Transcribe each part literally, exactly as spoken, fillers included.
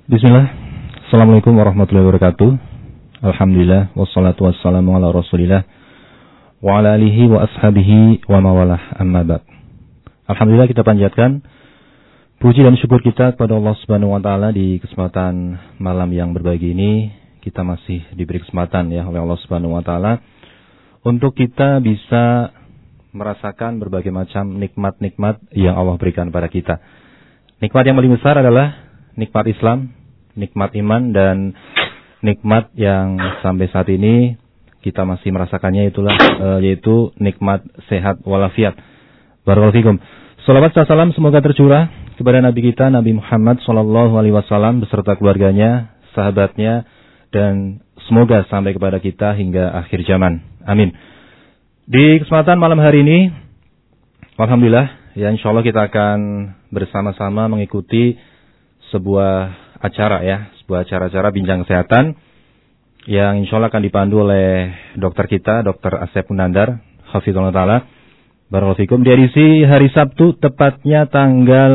Bismillah. Assalamualaikum warahmatullahi wabarakatuh. Alhamdulillah wassalatu wassalamu ala Rasulillah wa ala alihi wa ashabihi wa mawalah amma ba'd. Alhamdulillah, kita panjatkan puji dan syukur kita kepada Allah Subhanahu wa taala di kesempatan malam yang berbagi ini. Kita masih diberi kesempatan ya oleh Allah Subhanahu wa taala untuk kita bisa merasakan berbagai macam nikmat-nikmat yang Allah berikan pada kita. Nikmat yang paling besar adalah nikmat Islam, nikmat iman, dan nikmat yang sampai saat ini kita masih merasakannya itulah uh, yaitu nikmat sehat walafiat. Barakallahu fikum. Salawat dan salam semoga tercurah kepada Nabi kita Nabi Muhammad sallallahu alaihi wasallam beserta keluarganya, sahabatnya, dan semoga sampai kepada kita hingga akhir zaman. Amin. Di kesempatan malam hari ini, alhamdulillah, ya insyaallah kita akan bersama-sama mengikuti sebuah acara ya, sebuah acara-acara bincang kesehatan yang insyaallah akan dipandu oleh dokter kita, Dokter Asep Munandar, hafizallahu taala. Barakallahu fikum. Di edisi hari Sabtu, tepatnya tanggal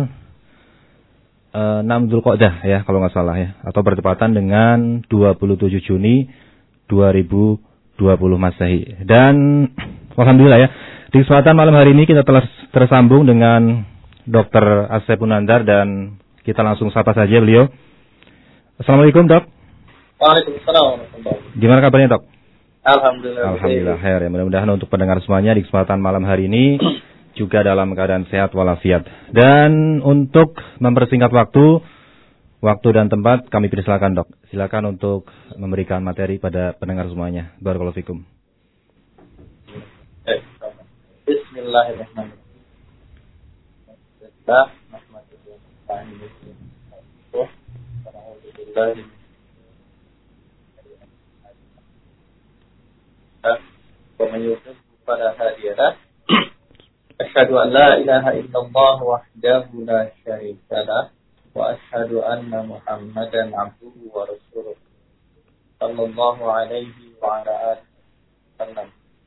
uh, enam Dzulqa'dah ya, kalau nggak salah ya, atau bertepatan dengan dua puluh tujuh Juni dua ribu dua puluh Masehi. Dan alhamdulillah ya, di kesempatan malam hari ini kita telah tersambung dengan Dokter Asep Munandar dan kita langsung sapa saja beliau. Assalamualaikum, Dok. Waalaikumsalam. Gimana kabarnya, Dok? Alhamdulillah. Alhamdulillah, khair ya. Mudah-mudahan untuk pendengar semuanya di kesempatan malam hari ini juga dalam keadaan sehat walafiat. Dan untuk mempersingkat waktu, waktu dan tempat kami persilakan, Dok. Silakan untuk memberikan materi pada pendengar semuanya. Barakallahu fikum. Bismillahirrahmanirrahim. ومن يضلل فلا هادي له أشهد أن لا إله إلا الله وحده لا شريك له وأشهد أن محمدا عبده ورسوله صلى الله عليه وعلى آله وسلم.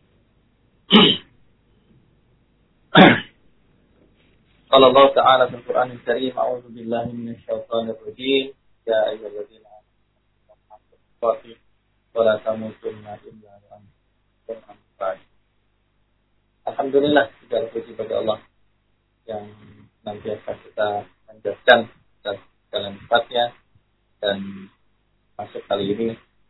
قال الله تعالى في القرآن الكريم أعوذ بالله من الشيطان الرجيم يا أيها الذين آمنوا ولا تموتن إلا وأنتم مسلمون. Alhamdulillah, segala puji bagi Allah yang senantiasa kita panjatkan dalam tempatnya, dan masuk kali ini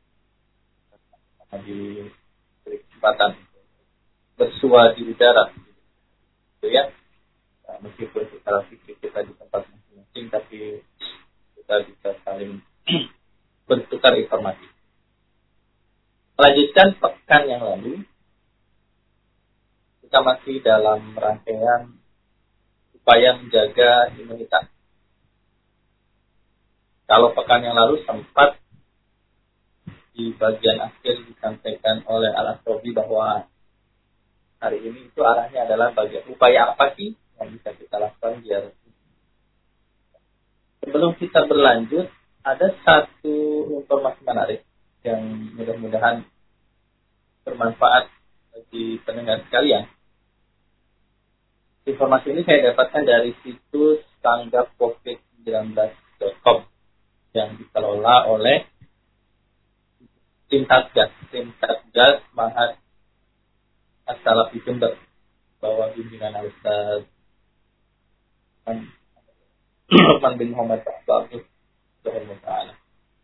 diberi kesempatan bersua di udara, gitu ya. Nah, meskipun secara fisik kita di tempat masing-masing, tapi kita bisa saling bertukar informasi. Melanjutkan pekan yang lalu, kita masih dalam rangkaian upaya menjaga imunitas. Kalau pekan yang lalu sempat di bagian akhir disampaikan oleh Al-Asrobi bahwa hari ini itu arahnya adalah bagian upaya apa sih yang bisa kita lakukan biar. Sebelum kita berlanjut, ada satu informasi menarik yang mudah-mudahan bermanfaat bagi pendengar sekalian. Informasi ini saya dapatkan dari situs tanggap covid sembilan belas dot com yang dikelola oleh tim Satgas, tim Satgas Mahat As-Salafi Jember, bawah bimbingan Al-Ustaz Rahman bin Muhammad Bagus Ta'ala.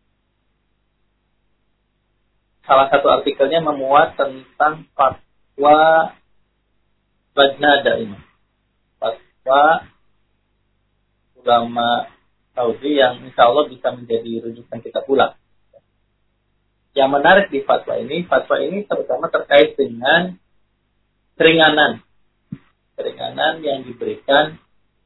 Salah satu artikelnya memuat tentang fatwa Lajnah Daimah, fatwa ulama Saudi yang insya Allah bisa menjadi rujukan kita pula. Yang menarik di fatwa ini, fatwa ini terutama terkait dengan keringanan, keringanan yang diberikan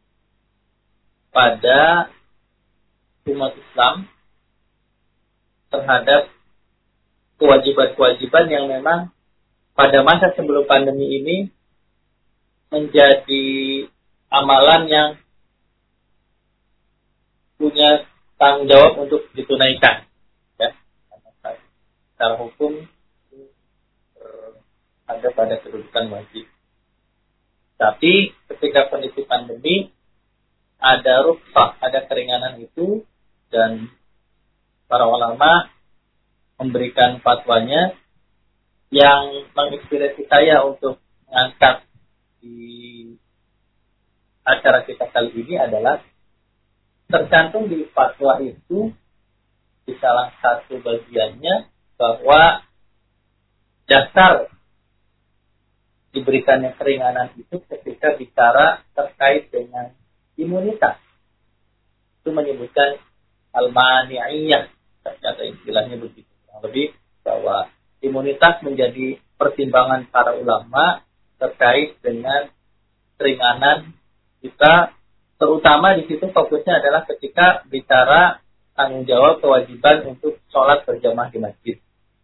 pada umat Islam terhadap kewajiban-kewajiban yang memang pada masa sebelum pandemi ini menjadi amalan yang punya tanggung jawab untuk ditunaikan. Ya. Secara hukum ada pada kedudukan wajib. Tapi ketika kondisi pandemi ada rukhsah, ada keringanan itu dan para ulama memberikan fatwanya yang menginspirasi saya untuk mengangkat di acara kita kali ini adalah tercantum di fatwa itu di salah satu bagiannya bahwa dasar diberikannya keringanan itu ketika bicara terkait dengan imunitas. Itu menyebutkan al-mani'iyah, ternyata istilahnya begitu. Lebih bahwa imunitas menjadi pertimbangan para ulama terkait dengan keringanan kita, terutama di situ fokusnya adalah ketika bicara tanggung jawab kewajiban untuk sholat berjamaah di masjid.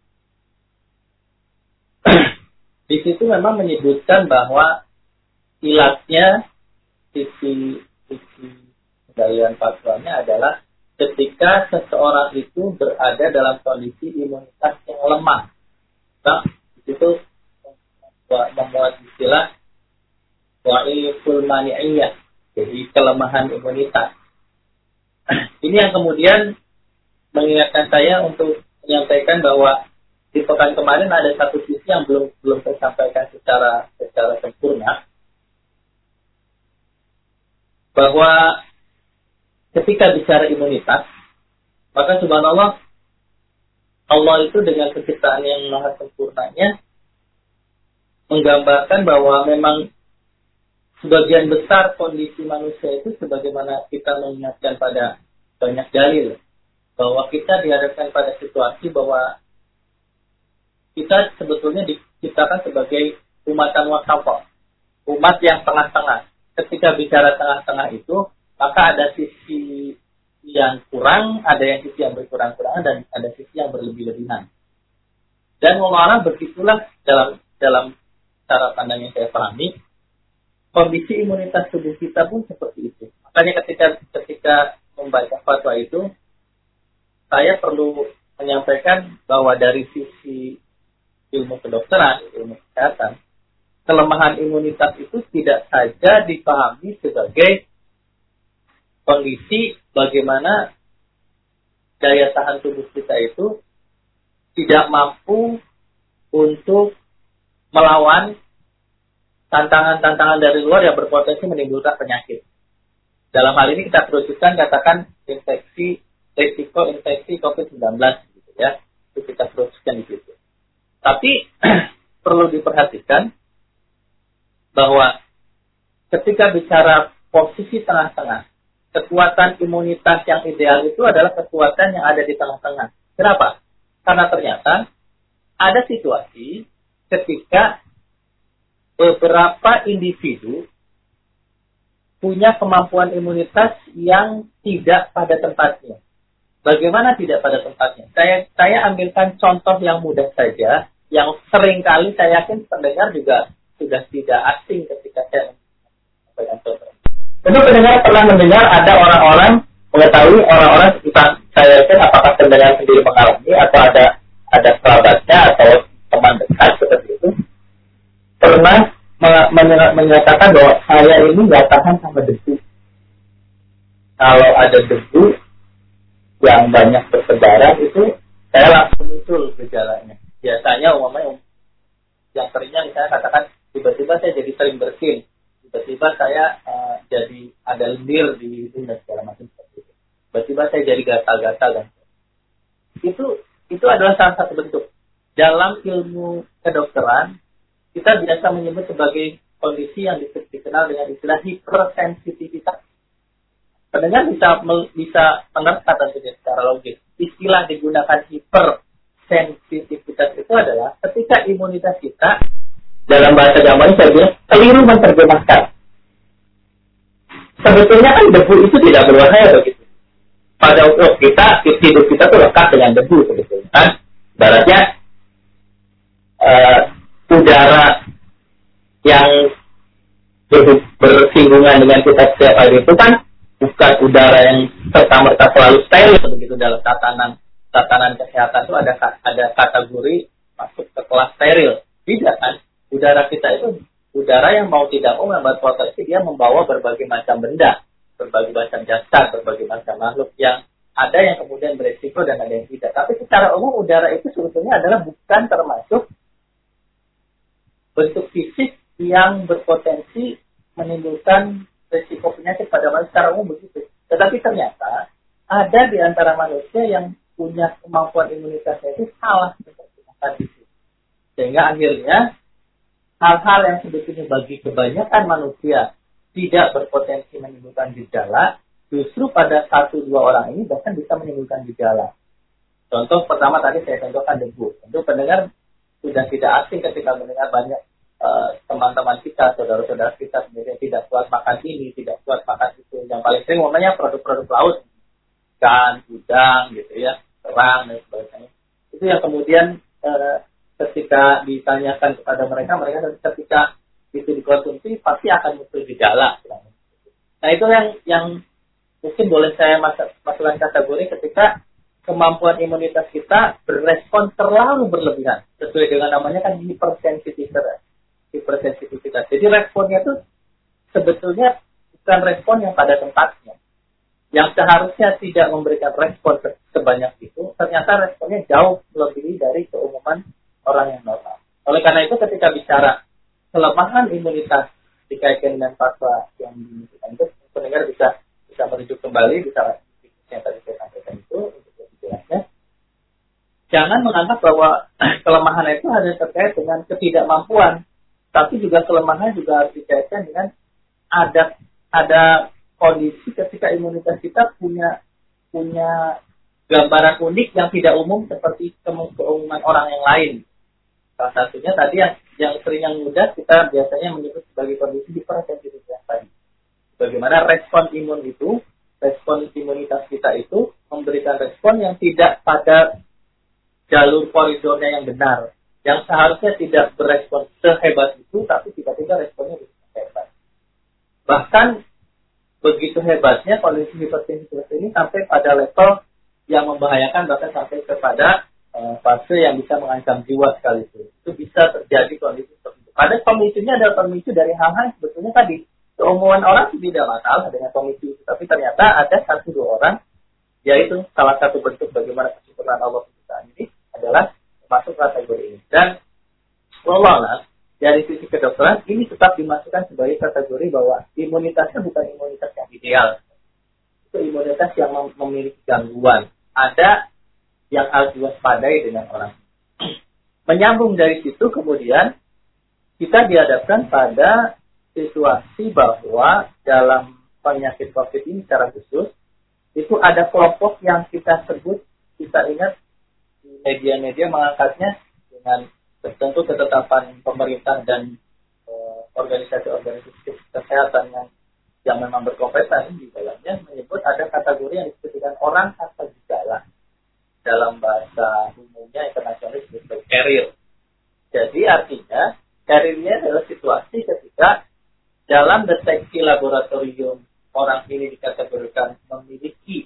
Di situ memang menyebutkan bahwa ilatnya sisi sisi penilaian fatwanya adalah ketika seseorang itu berada dalam kondisi imunitas yang lemah. Nah, di situ membuat istilah wa'iful mani'iyah, jadi kelemahan imunitas. Ini yang kemudian mengingatkan saya untuk menyampaikan bahwa di pekan kemarin ada satu sisi yang belum belum tersampaikan secara secara sempurna, bahwa ketika bicara imunitas, maka subhanallah Allah itu dengan penciptaan yang maha sempurnanya menggambarkan bahwa memang sebagian besar kondisi manusia itu sebagaimana kita mengingatkan pada banyak dalil bahwa kita dihadapkan pada situasi bahwa kita sebetulnya diciptakan sebagai umatan wasatah, umat yang tengah-tengah. Ketika bicara tengah-tengah itu, maka ada sisi yang kurang, ada yang sisi yang berkurang-kurangan, dan ada sisi yang berlebih-lebihan. Dan Allah begitulah dalam dalam cara pandang yang saya pahami, kondisi imunitas tubuh kita pun seperti itu. Makanya ketika ketika membaca fatwa itu, saya perlu menyampaikan bahwa dari sisi ilmu kedokteran, ilmu kesehatan, kelemahan imunitas itu tidak saja dipahami sebagai kondisi bagaimana daya tahan tubuh kita itu tidak mampu untuk melawan tantangan-tantangan dari luar yang berpotensi menimbulkan penyakit. Dalam hal ini kita terujukan katakan infeksi, resiko infeksi covid sembilan belas, gitu ya. Itu kita terujukan di situ. Tapi perlu diperhatikan bahwa ketika bicara posisi tengah-tengah, kekuatan imunitas yang ideal itu adalah kekuatan yang ada di tengah-tengah. Kenapa? Karena ternyata ada situasi ketika beberapa individu punya kemampuan imunitas yang tidak pada tempatnya. Bagaimana tidak pada tempatnya? Saya saya ambilkan contoh yang mudah saja, yang seringkali saya yakin pendengar juga sudah tidak asing ketika saya menyampaikan contoh. Tentu pendengar pernah mendengar ada orang-orang, mengetahui orang-orang sekitar saya yakin apakah pendengar sendiri mengalami atau ada ada kerabatnya atau teman dekat seperti itu, pernah menyatakan bahwa saya ini nggak tahan sama debu. Kalau ada debu yang banyak bertebaran itu, saya langsung muncul gejalanya. Biasanya umumnya yang seringnya misalnya katakan tiba-tiba saya jadi sering bersin, tiba-tiba saya uh, jadi ada lendir di hidung dan segala macam seperti itu. Tiba-tiba saya jadi gatal-gatal dan itu itu adalah salah satu bentuk. Dalam ilmu kedokteran kita biasa menyebut sebagai kondisi yang dikenal dengan istilah hipersensitivitas. Pendengar bisa bisa menerka tentunya secara logis. Istilah digunakan hipersensitivitas itu adalah ketika imunitas kita, dalam bahasa Jawa saya bilang, keliru menerjemahkan. Sebetulnya kan debu itu tidak berbahaya begitu. Pada waktu kita, hidup kita tuh lekat dengan debu sebetulnya. Kan? Baratnya, uh, udara yang ber- bersinggungan dengan kita setiap hari itu kan bukan udara yang serta-merta selalu steril begitu. Dalam tatanan tatanan kesehatan itu ada ada kategori masuk ke kelas steril. Tidak kan? Udara kita itu udara yang mau tidak mau membuat potensi dia membawa berbagai macam benda, berbagai macam jasad, berbagai macam makhluk yang Ada yang kemudian beresiko dan ada yang tidak. Tapi secara umum udara itu sebetulnya adalah bukan termasuk bentuk fisik yang berpotensi menimbulkan resiko penyakit pada manusia secara umum begitu. Tetapi ternyata ada di antara manusia yang punya kemampuan imunitasnya itu salah seperti tadi. Sehingga akhirnya hal-hal yang sebetulnya bagi kebanyakan manusia tidak berpotensi menimbulkan gejala, justru pada satu dua orang ini bahkan bisa menimbulkan gejala. Contoh pertama tadi saya contohkan debu. Tentu pendengar sudah tidak asing ketika mendengar banyak uh, teman-teman kita, saudara-saudara kita sendiri tidak kuat makan ini, tidak kuat makan itu. Yang paling sering umumnya produk-produk laut, ikan, udang, gitu ya, kerang dan sebagainya. Itu yang kemudian uh, ketika ditanyakan kepada mereka, mereka ketika itu dikonsumsi pasti akan muncul gejala. Nah itu yang yang mungkin boleh saya masukkan kategori ketika kemampuan imunitas kita berespon terlalu berlebihan. Sesuai dengan namanya kan hipersensitivitas. Hipersensitivitas. Jadi responnya itu sebetulnya bukan respon yang pada tempatnya. Yang seharusnya tidak memberikan respon sebanyak itu, ternyata responnya jauh melebihi dari keumuman orang yang normal. Oleh karena itu ketika bicara kelemahan imunitas dikaitkan dengan fatwa yang diminta itu, pendengar bisa bisa merujuk kembali, bisa yang tadi saya sampaikan itu untuk lebih jelasnya. Jangan menganggap bahwa kelemahan itu hanya terkait dengan ketidakmampuan, tapi juga kelemahan juga harus dikaitkan dengan ada ada kondisi ketika imunitas kita punya punya gambaran unik yang tidak umum seperti keumuman orang yang lain. Salah satunya tadi yang yang sering yang mudah kita biasanya menyebut sebagai kondisi hipersensitivitas tadi. Bagaimana respon imun itu, respon imunitas kita itu memberikan respon yang tidak pada jalur koridornya yang benar. Yang seharusnya tidak berespon sehebat itu, tapi tiba-tiba responnya begitu hebat. Bahkan begitu hebatnya kondisi hipersensitivitas ini sampai pada level yang membahayakan, bahkan sampai kepada uh, fase yang bisa mengancam jiwa sekalipun. Itu bisa terjadi kondisi seperti itu. Pada pemicunya adalah pemicu dari hal-hal yang sebetulnya tadi. Keumuman orang tidak masalah dengan pemicu itu, tapi ternyata ada satu dua orang, yaitu salah satu bentuk bagaimana kesempurnaan Allah kita ini adalah masuk kategori ini. Dan wallah dari sisi kedokteran ini tetap dimasukkan sebagai kategori bahwa imunitasnya bukan imunitas yang ideal, itu imunitas yang mem- memiliki gangguan. Ada yang harus diwaspadai dengan orang. Menyambung dari situ kemudian kita dihadapkan pada situasi bahwa dalam penyakit COVID ini secara khusus itu ada kelompok yang kita sebut, kita ingat di media-media mengangkatnya dengan tentu ketetapan pemerintah dan e, organisasi-organisasi kesehatan yang yang memang berkompeten di dalamnya menyebut ada kategori yang disebut dengan orang tanpa gejala, dalam bahasa umumnya internasional disebut sebagai carrier. Jadi artinya carrier-nya adalah situasi ketika dalam deteksi laboratorium orang ini dikategorikan memiliki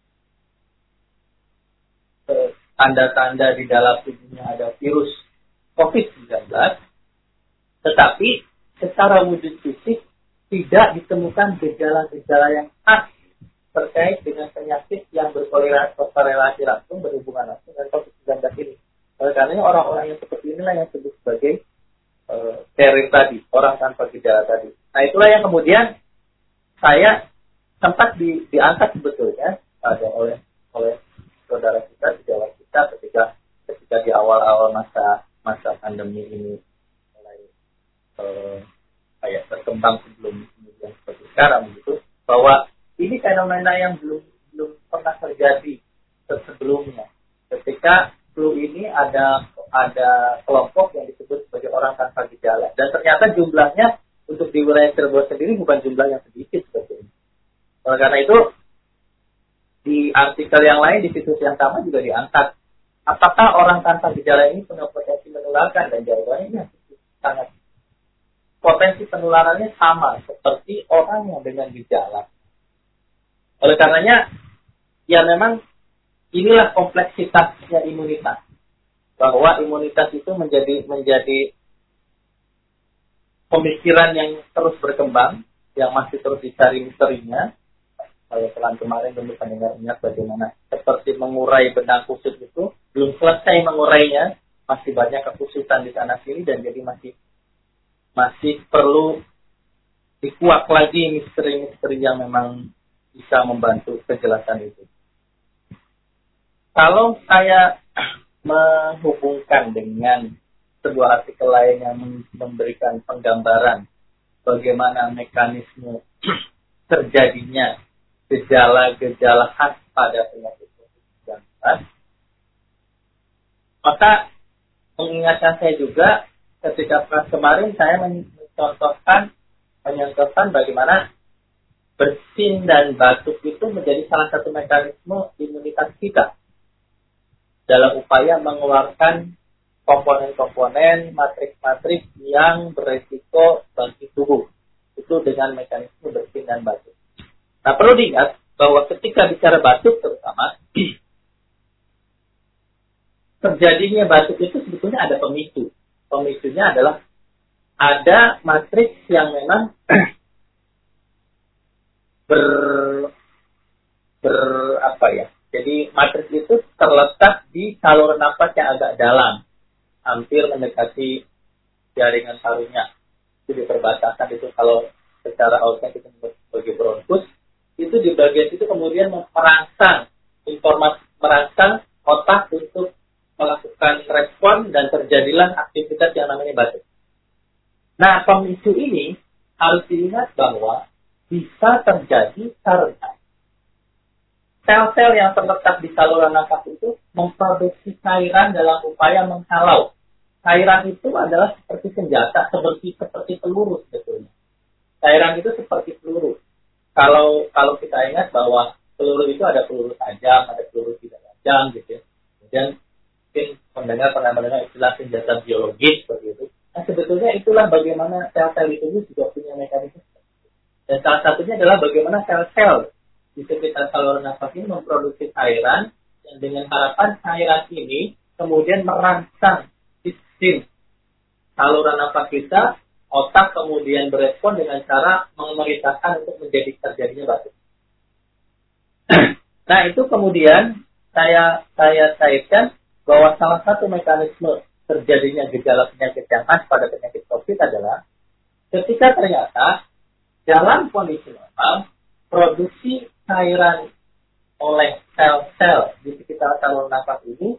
eh, tanda-tanda di dalam tubuhnya ada virus covid sembilan belas, tetapi secara wujud fisik tidak ditemukan gejala-gejala yang khas terkait dengan penyakit yang berkorelasi langsung, berhubungan langsung dengan covid sembilan belas ini. Oleh karena orang-orang yang seperti inilah yang disebut sebagai uh, carrier tadi, orang tanpa gejala tadi. Nah itulah yang kemudian saya sempat di, diangkat sebetulnya ada oleh oleh saudara kita, sejawat kita ketika ketika di awal-awal masa masa pandemi ini mulai uh, kayak berkembang sebelum kemudian seperti sekarang begitu, bahwa ini fenomena yang belum belum pernah terjadi sebelumnya. Ketika flu ini ada ada kelompok yang disebut sebagai orang tanpa gejala, dan ternyata jumlahnya untuk di wilayah Cirebon sendiri bukan jumlah yang sedikit seperti ini. Oleh karena itu di artikel yang lain di situs yang sama juga diangkat apakah orang tanpa gejala ini punya potensi menularkan, dan jawabannya ini sangat potensi penularannya sama seperti orang yang dengan gejala. Oleh karenanya ya memang inilah kompleksitasnya imunitas, bahwa imunitas itu menjadi menjadi pemikiran yang terus berkembang, yang masih terus dicari misterinya, Kalau pelan kemarin tentu pendengar ingat bagaimana seperti mengurai benang kusut itu belum selesai mengurainya, masih banyak kekusutan di sana sini dan jadi masih masih perlu dikuak lagi misteri-misteri yang memang bisa membantu kejelasan itu. Kalau saya menghubungkan dengan sebuah artikel lain yang memberikan penggambaran bagaimana mekanisme terjadinya gejala-gejala khas pada penyakit covid sembilan belas, maka mengingatkan saya juga ketika kemarin saya mencontohkan mencontohkan bagaimana bersin dan batuk itu menjadi salah satu mekanisme imunitas kita dalam upaya mengeluarkan komponen-komponen matriks-matriks yang beresiko bagi tubuh itu dengan mekanisme bersin dan batuk. Nah, perlu diingat bahwa ketika bicara batuk terutama, terjadinya batuk itu sebetulnya ada pemicu. Pemicunya adalah ada matriks yang memang ber, ber apa ya? Jadi matriks itu terletak di saluran nafas yang agak dalam, hampir mendekati jaringan parunya. Itu di perbatasan itu kalau secara awalnya kita sebut sebagai bronkus. Itu di bagian itu kemudian merangsang informasi, merangsang otak untuk melakukan respon dan terjadilah aktivitas yang namanya batuk. Nah, pemicu ini harus diingat bahwa bisa terjadi karena sel-sel yang terletak di saluran nafas itu memproduksi cairan dalam upaya menghalau. Cairan itu adalah seperti senjata, seperti seperti peluru sebetulnya. Cairan itu seperti peluru. Kalau kalau kita ingat bahwa peluru itu ada peluru tajam, ada peluru tidak tajam, gitu ya. Kemudian mungkin pendengar pernah mendengar istilah senjata biologis seperti itu. Nah, sebetulnya itulah bagaimana sel-sel di tubuh juga punya mekanisme. Dan salah satunya adalah bagaimana sel-sel di sekitar saluran nafas ini memproduksi cairan, dan dengan harapan cairan ini kemudian merangsang sistem saluran nafas kita. Otak kemudian berespon dengan cara memerintahkan untuk menjadi terjadinya batuk. Nah, itu kemudian saya saya kaitkan bahwa salah satu mekanisme terjadinya gejala penyakit yang khas pada penyakit COVID adalah ketika ternyata dalam kondisi normal produksi cairan oleh sel-sel di sekitar saluran nafas ini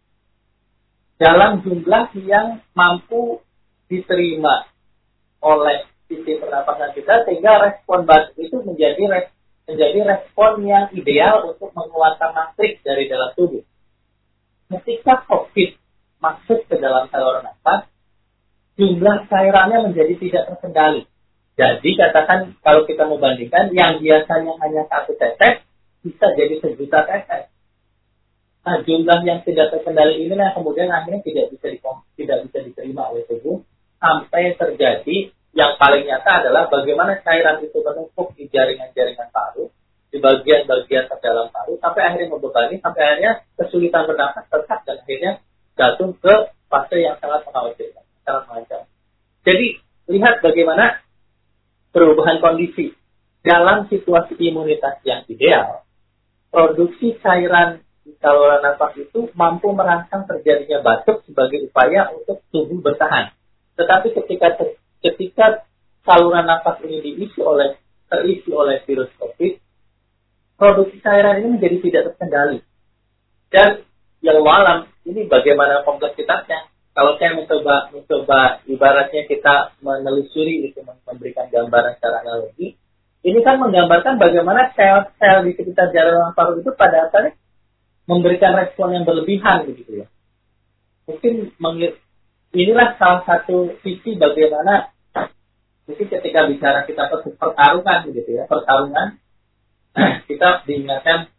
dalam jumlah yang mampu diterima oleh sistem pernapasan kita, sehingga respon batuk itu menjadi res, menjadi respon yang ideal untuk mengeluarkan matriks dari dalam tubuh. Ketika COVID masuk ke dalam saluran nafas, jumlah cairannya menjadi tidak terkendali. Jadi katakan kalau kita mau bandingkan, yang biasanya hanya satu tetes bisa jadi sejuta tetes. Nah, jumlah yang tidak terkendali ini nah kemudian akhirnya tidak bisa di, tidak bisa diterima oleh tubuh. Sampai terjadi yang paling nyata adalah bagaimana cairan itu menumpuk di jaringan-jaringan paru, di bagian-bagian terdalam paru, sampai akhirnya membebani, sampai akhirnya kesulitan bernafas, sesak, dan akhirnya jatuh ke fase yang sangat mengkhawatirkan, sangat mengancam. Jadi, lihat bagaimana perubahan kondisi. Dalam situasi imunitas yang ideal, produksi cairan di saluran nafas itu mampu merangsang terjadinya batuk sebagai upaya untuk tubuh bertahan. Tetapi ketika ketika saluran nafas ini diisi oleh terisi oleh virus COVID, produksi cairan ini menjadi tidak terkendali. Dan yang malam ini bagaimana kompleksitasnya? Kalau saya mencoba mencoba ibaratnya kita menelusuri itu memberikan gambaran secara analogi, ini kan menggambarkan bagaimana sel-sel di sekitar jaringan paru itu pada asalnya memberikan respon yang berlebihan begitu ya. Mungkin mengir Inilah salah satu sisi bagaimana mungkin ketika bicara kita pertarungan begitu ya, pertarungan kita diingatkan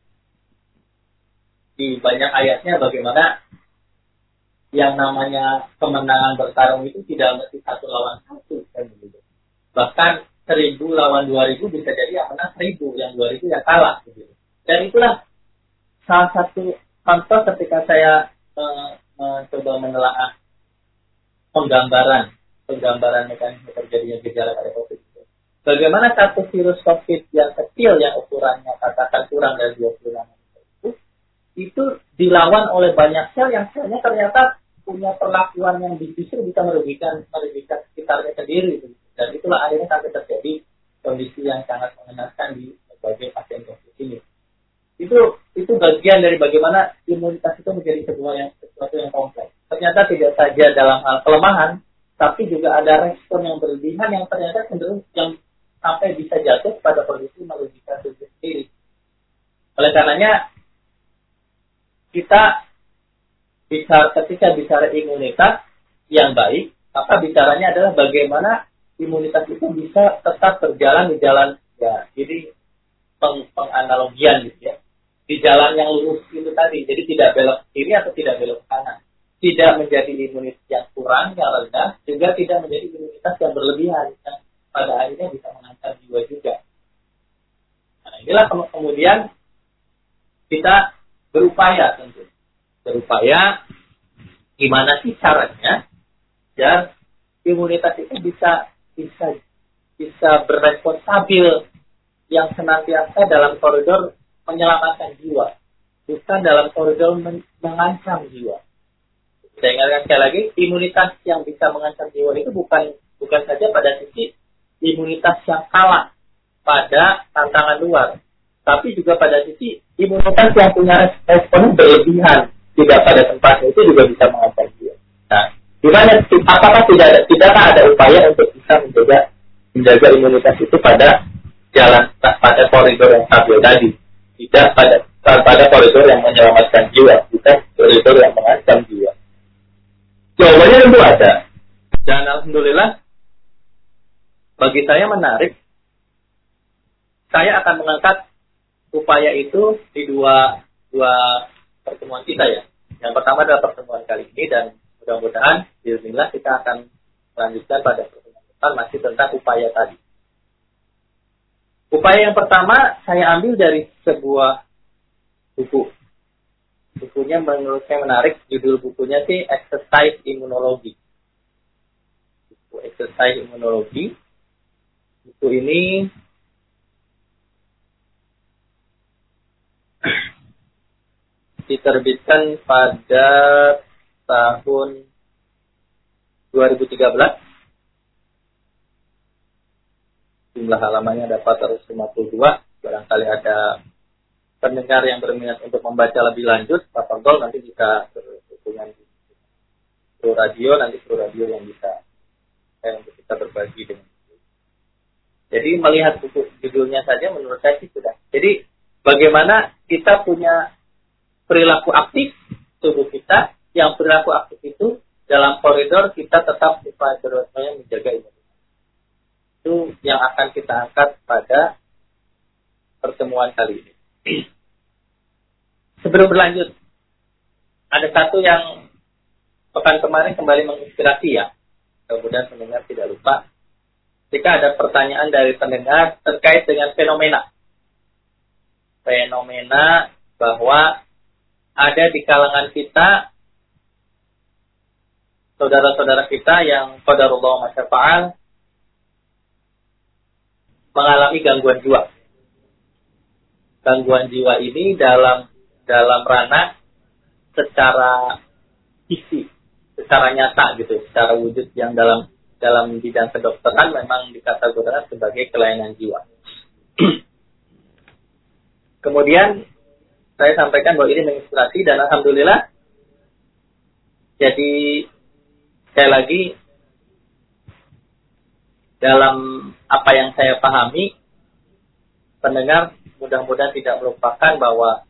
di banyak ayatnya bagaimana yang namanya kemenangan bertarung itu tidak mesti satu lawan satu kan begitu. Bahkan seribu lawan dua ribu bisa jadi yang menang seribu, yang dua ribu yang kalah begitu. Dan itulah salah satu contoh ketika saya mencoba menelaah penggambaran penggambaran mekanisme terjadinya gejala pada COVID itu. bagaimana satu virus COVID yang kecil yang ukurannya katakan kurang dari dua puluh nanometer itu, itu dilawan oleh banyak sel yang selnya ternyata punya perlakuan yang justru bisa merugikan merugikan sekitarnya sendiri. Dan itulah akhirnya sampai terjadi kondisi yang sangat mengenaskan di berbagai pasien COVID ini. Itu itu bagian dari bagaimana imunitas itu menjadi sebuah yang sesuatu yang kompleks. Ternyata tidak saja dalam hal kelemahan, tapi juga ada respon yang berlebihan yang ternyata cenderung yang sampai bisa jatuh pada kondisi merugikan tubuh sendiri. Oleh karenanya kita bicara ketika bicara imunitas yang baik, maka bicaranya adalah bagaimana imunitas itu bisa tetap berjalan di jalan ya, jadi peng, penganalogian gitu ya, di jalan yang lurus itu tadi, jadi tidak belok ke kiri atau tidak belok ke kanan, tidak menjadi imunitas yang kurang, yang rendah, juga tidak menjadi imunitas yang berlebihan, yang pada akhirnya bisa mengancam jiwa juga. Nah, inilah kemudian kita berupaya tentu, berupaya gimana sih caranya dan imunitas itu bisa bisa bisa berespon stabil yang senantiasa dalam koridor menyelamatkan jiwa, bukan dalam koridor men- mengancam jiwa. Saya ingatkan sekali lagi, imunitas yang bisa mengancam jiwa itu bukan bukan saja pada sisi imunitas yang kalah pada tantangan luar, tapi juga pada sisi imunitas yang punya respon berlebihan tidak pada tempatnya itu juga bisa mengancam jiwa. Nah, gimana? Apakah tidak ada, tidakkah ada upaya untuk bisa menjaga menjaga imunitas itu pada jalan pada koridor yang stabil tadi, tidak pada pada koridor yang menyelamatkan jiwa, bukan koridor yang mengancam jiwa? Jawabannya tentu ada. Dan alhamdulillah bagi saya menarik, saya akan mengangkat upaya itu di dua dua pertemuan kita ya. Yang pertama adalah pertemuan kali ini dan mudah-mudahan bismillah kita akan melanjutkan pada pertemuan depan masih tentang upaya tadi. Upaya yang pertama saya ambil dari sebuah buku. Bukunya menurut saya menarik, judul bukunya sih Exercise Immunology. Buku Exercise Immunology. Buku ini diterbitkan pada tahun dua ribu tiga belas. Jumlah halamannya dapat seratus lima puluh dua. Barangkali ada pendengar yang berminat untuk membaca lebih lanjut, tafadhol nanti bisa berhubungan di Pro Radio, nanti Pro Radio yang bisa eh, untuk kita berbagi dengan. Jadi melihat buku judulnya saja menurut saya sih sudah. Jadi bagaimana kita punya perilaku aktif tubuh kita, yang perilaku aktif itu dalam koridor kita tetap upaya menjaga imunitas. Itu yang akan kita angkat pada pertemuan kali ini. Sebelum berlanjut, ada satu yang pekan kemarin kembali menginspirasi ya. Kemudian pendengar tidak lupa. Jika ada pertanyaan dari pendengar terkait dengan fenomena. Fenomena bahwa ada di kalangan kita saudara-saudara kita yang qadarullah masyafa'al mengalami gangguan jiwa. Gangguan jiwa ini dalam dalam ranah secara fisik, secara nyata gitu, secara wujud yang dalam dalam bidang kedokteran memang dikategorikan sebagai kelainan jiwa. Kemudian saya sampaikan bahwa ini menginspirasi dan alhamdulillah jadi sekali lagi dalam apa yang saya pahami pendengar mudah-mudahan tidak melupakan bahwa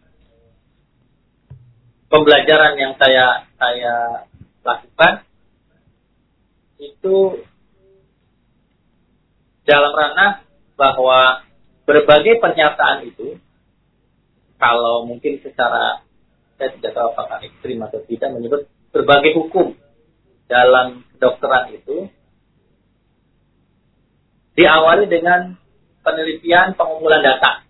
pembelajaran yang saya saya lakukan itu dalam ranah bahwa berbagai pernyataan itu kalau mungkin secara saya tidak tahu apakah ekstrim atau tidak menyebut berbagai hukum dalam kedokteran itu diawali dengan penelitian pengumpulan data.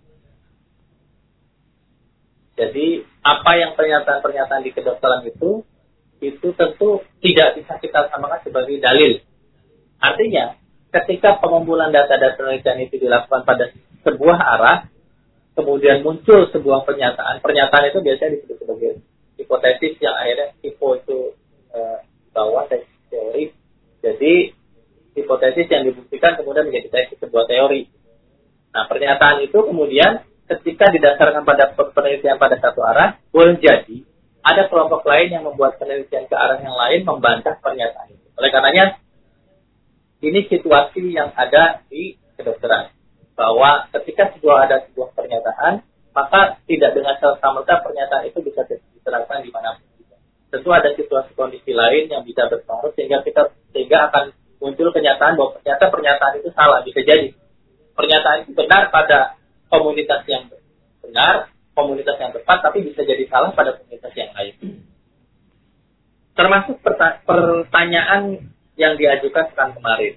Jadi apa yang pernyataan-pernyataan di kedokteran itu itu tentu tidak bisa kita samakan sebagai dalil. Artinya ketika pengumpulan data dan penelitian itu dilakukan pada sebuah arah, kemudian muncul sebuah pernyataan. Pernyataan itu biasanya disebut sebagai hipotesis yang akhirnya hipo itu e, bawah teori. Jadi hipotesis yang dibuktikan kemudian menjadi tesis sebuah teori. Nah, pernyataan itu kemudian ketika didasarkan pada penelitian pada satu arah, boleh jadi ada kelompok lain yang membuat penelitian ke arah yang lain membantah pernyataan itu. Oleh karenanya, ini situasi yang ada di kedokteran. Bahwa ketika sebuah ada sebuah pernyataan, maka tidak dengan serta-merta pernyataan itu bisa diterapkan di mana-mana. Tentu ada situasi kondisi lain yang bisa berpengaruh sehingga kita sehingga akan muncul kenyataan bahwa ternyata pernyataan itu salah. Bisa jadi pernyataan itu benar pada komunitas yang benar, komunitas yang tepat, tapi bisa jadi salah pada komunitas yang lain. Termasuk pertanyaan yang diajukan sekarang kemarin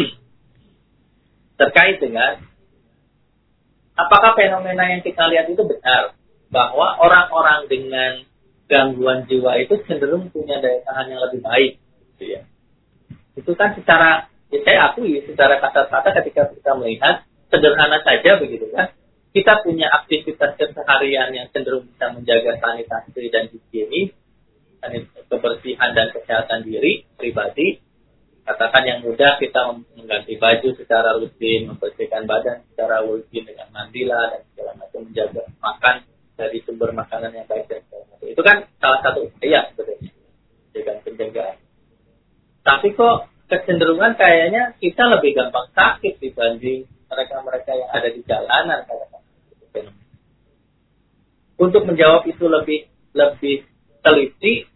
terkait dengan apakah fenomena yang kita lihat itu benar bahwa orang-orang dengan gangguan jiwa itu cenderung punya daya tahan yang lebih baik, gitu ya. Itu kan secara ya saya akui secara kata-kata ketika kita melihat sederhana saja begitu kan, kita punya aktivitas keseharian yang cenderung bisa menjaga sanitasi dan higienis, kebersihan dan kesehatan diri pribadi. Katakan yang mudah kita mengganti baju secara rutin, membersihkan badan secara rutin dengan mandilah dan segala macam, menjaga makan dari sumber makanan yang baik dan segala macam. Itu kan salah satu upaya sebenarnya dengan penjagaan. Tapi kok kecenderungan kayaknya kita lebih gampang sakit dibanding mereka-mereka yang ada di jalanan. Untuk menjawab itu lebih lebih teliti,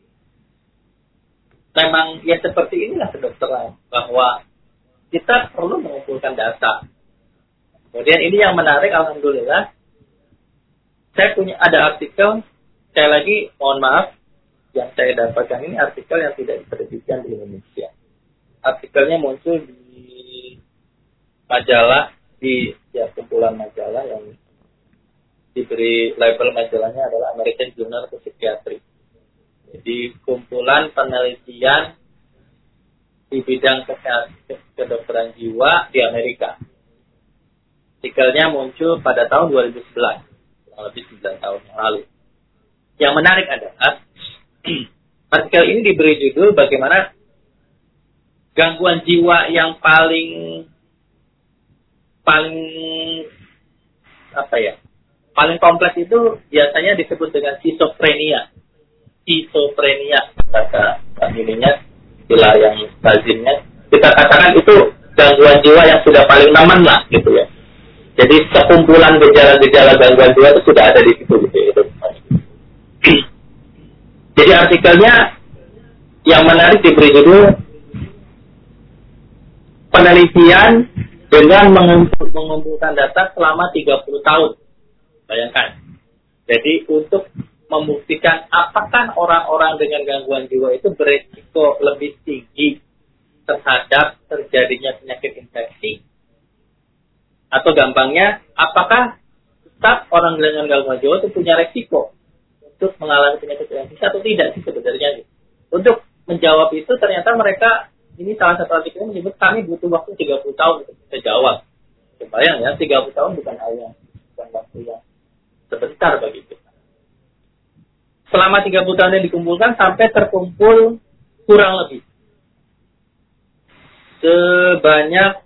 memang ya seperti inilah kedokteran, bahwa kita perlu mengumpulkan data. Kemudian ini yang menarik, alhamdulillah, saya punya ada artikel, saya lagi mohon maaf, yang saya dapatkan ini artikel yang tidak diterbitkan di Indonesia. Artikelnya muncul di majalah, di ya kumpulan majalah yang diberi label majalahnya adalah American Journal of Psychiatry. Jadi kumpulan penelitian di bidang kesehatan kedokteran jiwa di Amerika. Artikelnya muncul pada tahun dua ribu sebelas, kurang lebih sembilan tahun yang lalu. Yang menarik adalah artikel ini diberi judul bagaimana gangguan jiwa yang paling paling apa ya? Paling kompleks itu biasanya disebut dengan skizofrenia. Skizofrenia kata familinya, istilah yang lazimnya kita katakan itu gangguan jiwa yang sudah paling aman lah gitu ya. Jadi sekumpulan gejala-gejala gangguan jiwa itu sudah ada di situ gitu ya. Jadi artikelnya yang menarik diberi judul penelitian dengan mengumpul, mengumpulkan data selama tiga puluh tahun. Bayangkan. Jadi untuk membuktikan apakah orang-orang dengan gangguan jiwa itu beresiko lebih tinggi terhadap terjadinya penyakit infeksi, atau gampangnya apakah tetap orang dengan gangguan jiwa itu punya resiko untuk mengalami penyakit infeksi atau tidak sih sebenarnya. Untuk menjawab itu ternyata mereka, ini salah satu artikel menyebut kami butuh waktu tiga puluh tahun untuk bisa jawab. Bayang ya, tiga puluh tahun bukan hal yang bukan waktu yang sebentar bagi kita. Selama tiga puluh tahun yang dikumpulkan sampai terkumpul kurang lebih sebanyak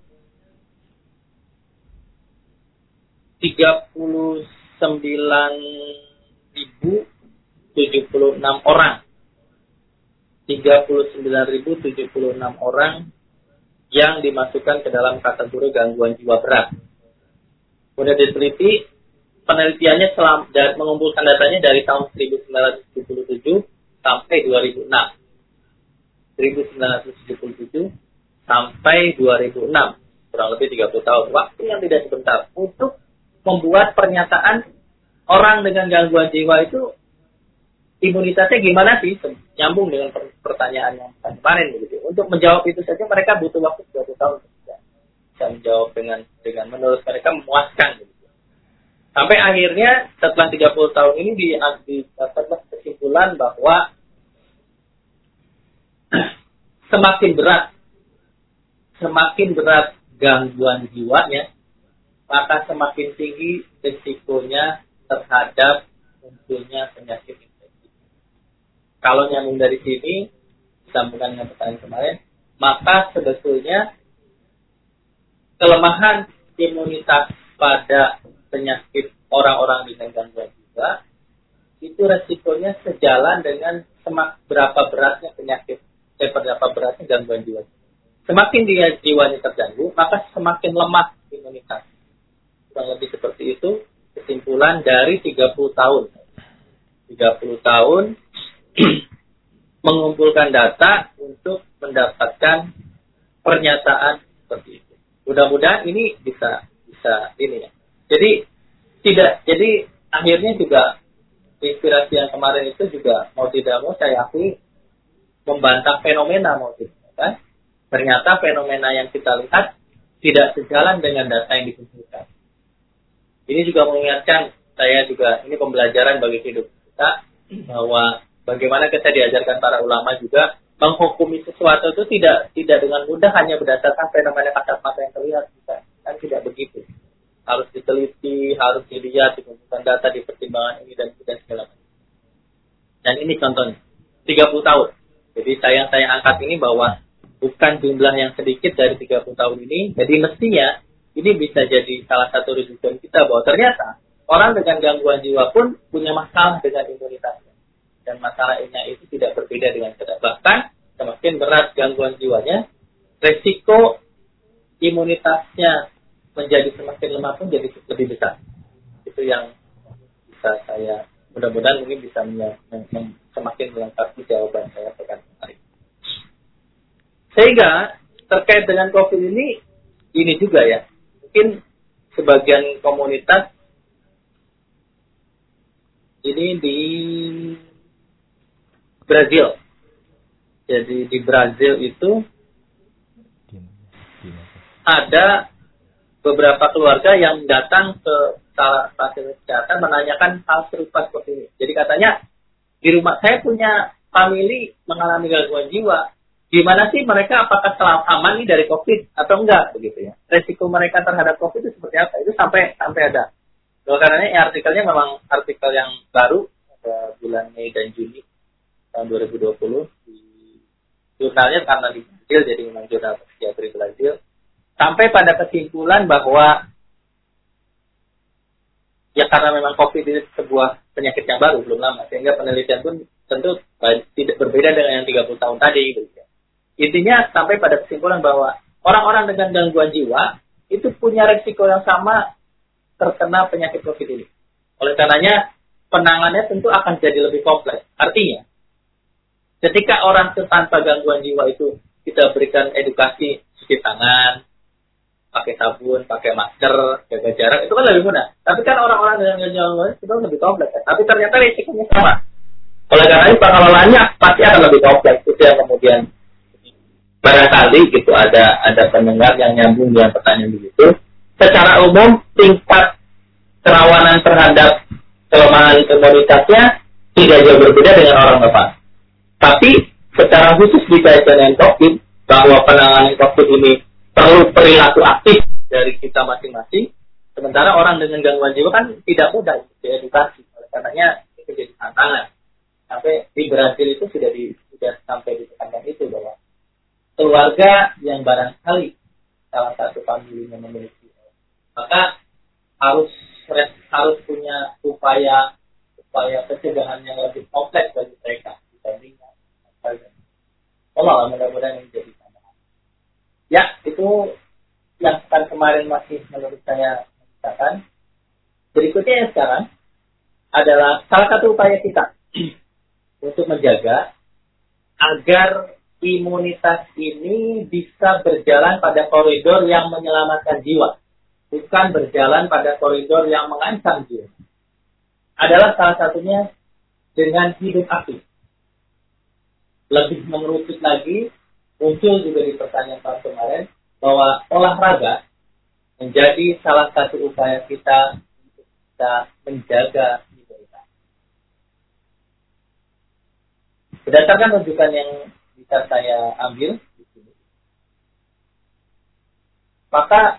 tiga puluh sembilan ribu tujuh puluh enam orang. tiga puluh sembilan ribu tujuh puluh enam orang yang dimasukkan ke dalam kategori gangguan jiwa berat. Kemudian diteliti, penelitiannya selam, dan mengumpulkan datanya dari tahun seribu sembilan ratus tujuh puluh tujuh sampai dua ribu enam. seribu sembilan ratus tujuh puluh tujuh sampai dua ribu enam. Kurang lebih tiga puluh tahun. Waktu yang tidak sebentar untuk membuat pernyataan orang dengan gangguan jiwa itu imunitasnya gimana sih? Nyambung dengan pertanyaan yang kemarin begitu. Untuk menjawab itu saja mereka butuh waktu tiga puluh tahun. Bisa menjawab dengan dengan menurut mereka memuaskan begitu. Sampai akhirnya setelah tiga puluh tahun ini didapatlah kesimpulan bahwa semakin berat semakin berat gangguan jiwanya, maka semakin tinggi risikonya terhadap munculnya penyakit infeksi. Kalau nyambung dari sini, disambungkan dengan pertanyaan kemarin, maka sebetulnya kelemahan imunitas pada penyakit orang-orang dengan gangguan jiwa itu resikonya sejalan dengan semak berapa beratnya penyakit, eh, berapa beratnya gangguan jiwa. Semakin dia jiwanya terganggu, maka semakin lemah imunitas. Kurang lebih seperti itu kesimpulan dari tiga puluh tahun. tiga puluh tahun mengumpulkan data untuk mendapatkan pernyataan seperti itu. Mudah-mudahan ini bisa bisa ini ya. Jadi tidak jadi akhirnya juga inspirasi yang kemarin itu juga mau tidak mau saya akui membantah fenomena mau tidak kan. Ternyata fenomena yang kita lihat tidak sejalan dengan data yang dikumpulkan. Ini juga mengingatkan saya juga, ini pembelajaran bagi hidup kita, bahwa bagaimana kita diajarkan para ulama juga, menghukumi sesuatu itu tidak tidak dengan mudah hanya berdasarkan fenomena kasat mata yang terlihat. Kan tidak begitu. Harus diteliti, harus dilihat, dikumpulkan data, di pertimbangan ini dan, dan segala macam. Dan ini contohnya, tiga puluh tahun. Jadi saya saya angkat ini bahwa bukan jumlah yang sedikit dari tiga puluh tahun ini. Jadi mestinya ini bisa jadi salah satu rujukan kita bahwa ternyata orang dengan gangguan jiwa pun punya masalah dengan imunitasnya. Dan masalahnya itu tidak berbeda dengan kita. Bahkan semakin berat gangguan jiwanya, resiko imunitasnya menjadi semakin lemah pun jadi lebih besar. Itu yang bisa saya, mudah-mudahan mungkin bisa mem- mem- semakin melengkapi jawaban saya pekan hari. Sehingga terkait dengan COVID ini, ini juga ya, mungkin sebagian komunitas ini di Brazil. Jadi di Brazil itu ada beberapa keluarga yang datang ke salah fasilitas kesehatan menanyakan hal serupa seperti ini. Jadi katanya, di rumah saya punya famili mengalami gangguan jiwa. Gimana sih mereka, apakah selamat aman nih dari COVID atau enggak begitu ya? Resiko mereka terhadap COVID itu seperti apa? Itu sampai sampai ada. Oleh karenanya ya, artikelnya memang artikel yang baru pada bulan Mei dan Juni tahun dua ribu dua puluh di jurnalnya karena di Brazil, jadi memang jurnal psikiatri Brazil, sampai pada kesimpulan bahwa ya karena memang COVID ini sebuah penyakit yang baru, belum lama, sehingga penelitian pun tentu tidak berbeda dengan yang tiga puluh tahun tadi gitu ya. Intinya sampai pada kesimpulan bahwa orang-orang dengan gangguan jiwa itu punya resiko yang sama terkena penyakit COVID ini. Oleh karenanya penanganannya tentu akan jadi lebih kompleks. Artinya, ketika orang tanpa gangguan jiwa itu kita berikan edukasi cuci tangan, pakai sabun, pakai masker, jaga jarak, itu kan lebih mudah. Tapi kan orang-orang dengan gangguan jiwa itu lebih kompleks. Tapi ternyata risikonya sama. Oleh karenanya pengelolaannya pasti akan lebih kompleks. Itu yang kemudian barangkali gitu ada ada pendengar yang nyambung dengan pertanyaan begitu. Secara umum tingkat kerawanan terhadap kelemahan imunitasnya tidak jauh berbeda dengan orang depan. Tapi secara khusus dikaitkan dengan COVID, bahwa penanganan COVID ini perlu perilaku aktif dari kita masing-masing. Sementara orang dengan gangguan jiwa kan tidak mudah diedukasi. Oleh karenanya itu jadi tantangan. Sampai di Brazil itu sudah di, sudah sampai ditekankan itu bahwa keluarga yang barangkali salah satu familinya memiliki, maka harus harus punya upaya upaya pencegahan yang lebih kompleks bagi mereka dibandingkan Allah, mudah-mudahan ini jadi tambahan. Ya, itu yang kan kemarin masih menurut saya menceritakan. Berikutnya yang sekarang adalah salah satu upaya kita untuk menjaga agar imunitas ini bisa berjalan pada koridor yang menyelamatkan jiwa, bukan berjalan pada koridor yang mengancam jiwa. Adalah salah satunya dengan hidup aktif. Lebih mengerucut lagi, muncul juga di pertanyaan Pak kemarin, bahwa olahraga menjadi salah satu upaya kita untuk bisa menjaga imunitas. Berdasarkan rujukan yang bisa saya ambil di sini, Maka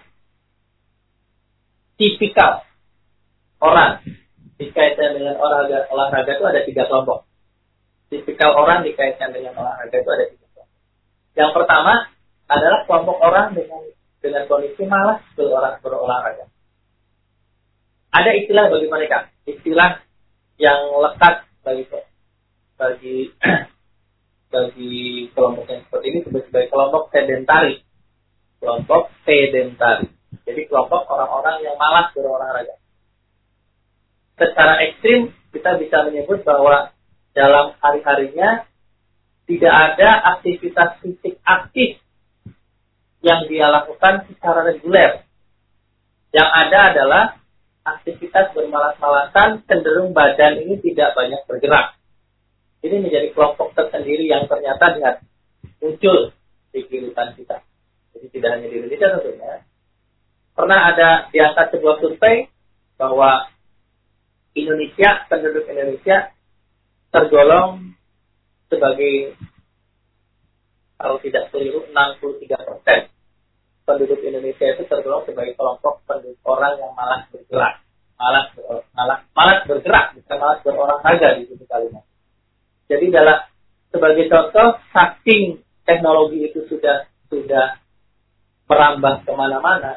tipikal orang dikaitkan dengan olahraga, olahraga itu ada tiga kelompok. Tipikal orang dikaitkan dengan olahraga itu ada tiga kelompok. Yang pertama adalah kelompok orang dengan dengan kondisi malas berolah, berolahraga. Ada istilah bagi mereka, istilah yang lekat bagi bagi bagi kelompok yang seperti ini sebagai kelompok sedentari. Kelompok sedentari. Jadi kelompok orang-orang yang malas berolahraga. Secara ekstrim kita bisa menyebut bahwa dalam hari-harinya tidak ada aktivitas fisik aktif yang dia lakukan secara reguler. Yang ada adalah aktivitas bermalas-malasan, cenderung badan ini tidak banyak bergerak. Ini menjadi kelompok tersendiri yang ternyata lihat muncul di kehidupan kita. Jadi tidak hanya di Indonesia tentunya. Pernah ada diangkat sebuah survei bahwa Indonesia, penduduk Indonesia tergolong sebagai, kalau tidak keliru, enam puluh tiga persen penduduk Indonesia itu tergolong sebagai kelompok penduduk orang yang malas bergerak, malas malas malas bergerak, bukan malas berolahraga di situ kalimat. Jadi dalam sebagai contoh, saking teknologi itu sudah sudah merambah kemana-mana,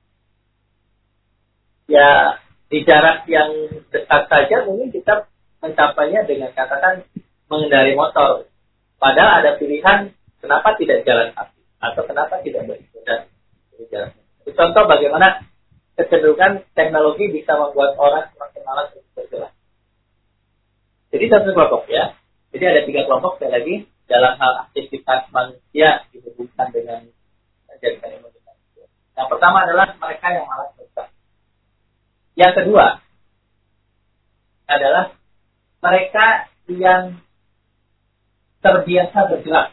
ya di jarak yang dekat saja mungkin kita mencapainya dengan katakan mengendarai motor. Padahal ada pilihan kenapa tidak jalan kaki atau kenapa tidak bersepeda. Contoh bagaimana kecenderungan teknologi bisa membuat orang semakin malas untuk bergerak. Jadi satu kelompok ya. Jadi ada tiga kelompok sekali lagi dalam hal aktivitas manusia dihubungkan dengan jadikan imunitas. Yang pertama adalah mereka yang malas bergerak. Yang kedua adalah mereka yang terbiasa bergerak.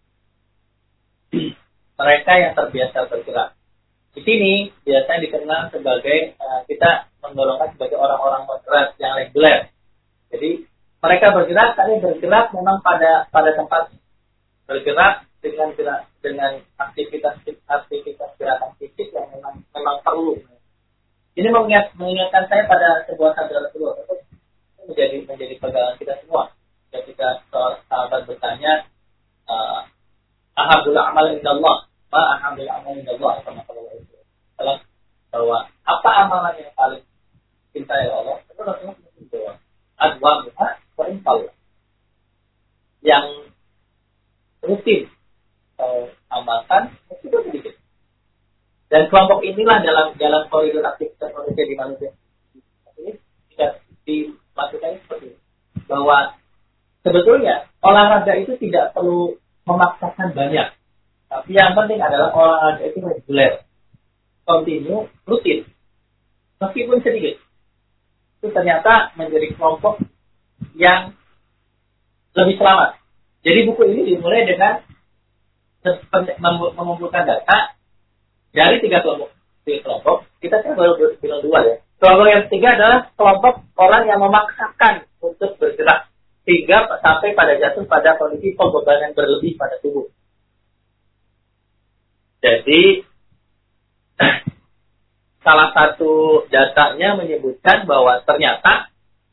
Mereka yang terbiasa bergerak. Di sini biasanya dikenal sebagai uh, kita menggolongkan sebagai orang-orang moderat yang reguler. Jadi mereka bergerak, tapi bergerak memang pada pada tempat bergerak dengan gerak, dengan aktivitas aktivitas gerakan fisik yang memang memang perlu. Ini mengingat, mengingatkan saya pada sebuah sabda Rasulullah. Itu menjadi menjadi pegangan kita semua. Ketika seorang sahabat bertanya, uh, ahabul amal indallah, ma ahabul amal indallah, sama kalau itu. Bahwa apa amalan yang paling cintai Allah? Itu Rasulullah menjawab, adwamuha wa infallah. Yang rutin uh, amalkan itu sedikit. Dan kelompok inilah dalam dalam koridor aktivitas manusia di manusia ini tidak dimasukkan seperti ini. Bahwa sebetulnya olahraga itu tidak perlu memaksakan banyak. Tapi yang penting adalah olahraga itu reguler, kontinu, rutin. Meskipun sedikit. Itu ternyata menjadi kelompok yang lebih selamat. Jadi buku ini dimulai dengan mengumpulkan data dari tiga kelompok, tiga kelompok, kita kan baru bilang dua ya. Kelompok yang ketiga adalah kelompok orang yang memaksakan untuk bergerak sehingga sampai pada jatuh pada kondisi pembebanan berlebih pada tubuh. Jadi salah satu datanya menyebutkan bahwa ternyata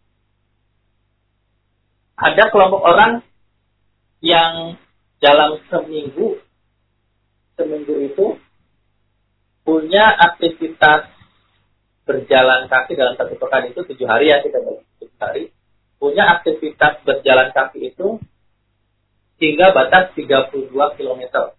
ada kelompok orang yang dalam seminggu seminggu itu punya aktivitas berjalan kaki dalam satu pekan itu tujuh hari ya, kita bagi tujuh hari. Punya aktivitas berjalan kaki itu hingga batas tiga puluh dua kilometer.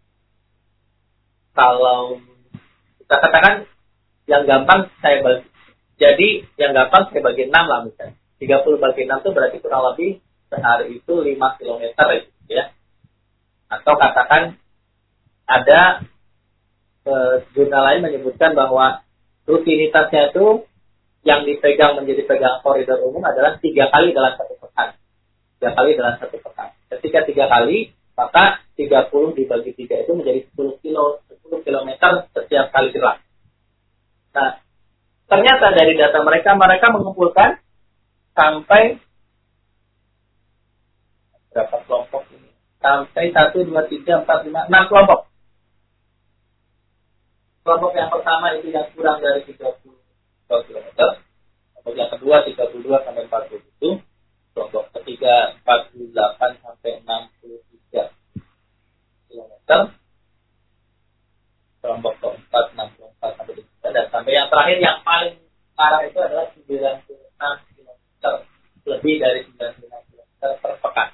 Kalau kita katakan yang gampang saya bagi, jadi yang gampang saya bagi enam lah misalnya. tiga puluh bagi enam itu berarti kurang lebih sehari itu lima kilometer ya. Atau katakan ada jurnal lain menyebutkan bahwa rutinitasnya itu yang dipegang menjadi pegang koridor umum adalah tiga kali dalam satu pekan. Tiga kali dalam satu pekan. Ketika tiga kali, maka tiga puluh dibagi tiga itu menjadi sepuluh kilo, sepuluh kilometer setiap kali gerak. Nah, ternyata dari data mereka, mereka mengumpulkan sampai berapa kelompok ini? Sampai satu, dua, tiga, empat, lima, enam kelompok. Kelompok yang pertama itu yang kurang dari tiga puluh kilometer. Kelompok yang kedua tiga puluh dua sampai empat puluh tujuh. Kelompok ketiga empat puluh delapan sampai enam puluh tiga kilometer. Kelompok keempat enam puluh empat sampai tujuh puluh tiga. Dan sampai yang terakhir yang paling parah itu adalah sembilan puluh enam kilometer. Lebih dari sembilan puluh enam kilometer per pekan.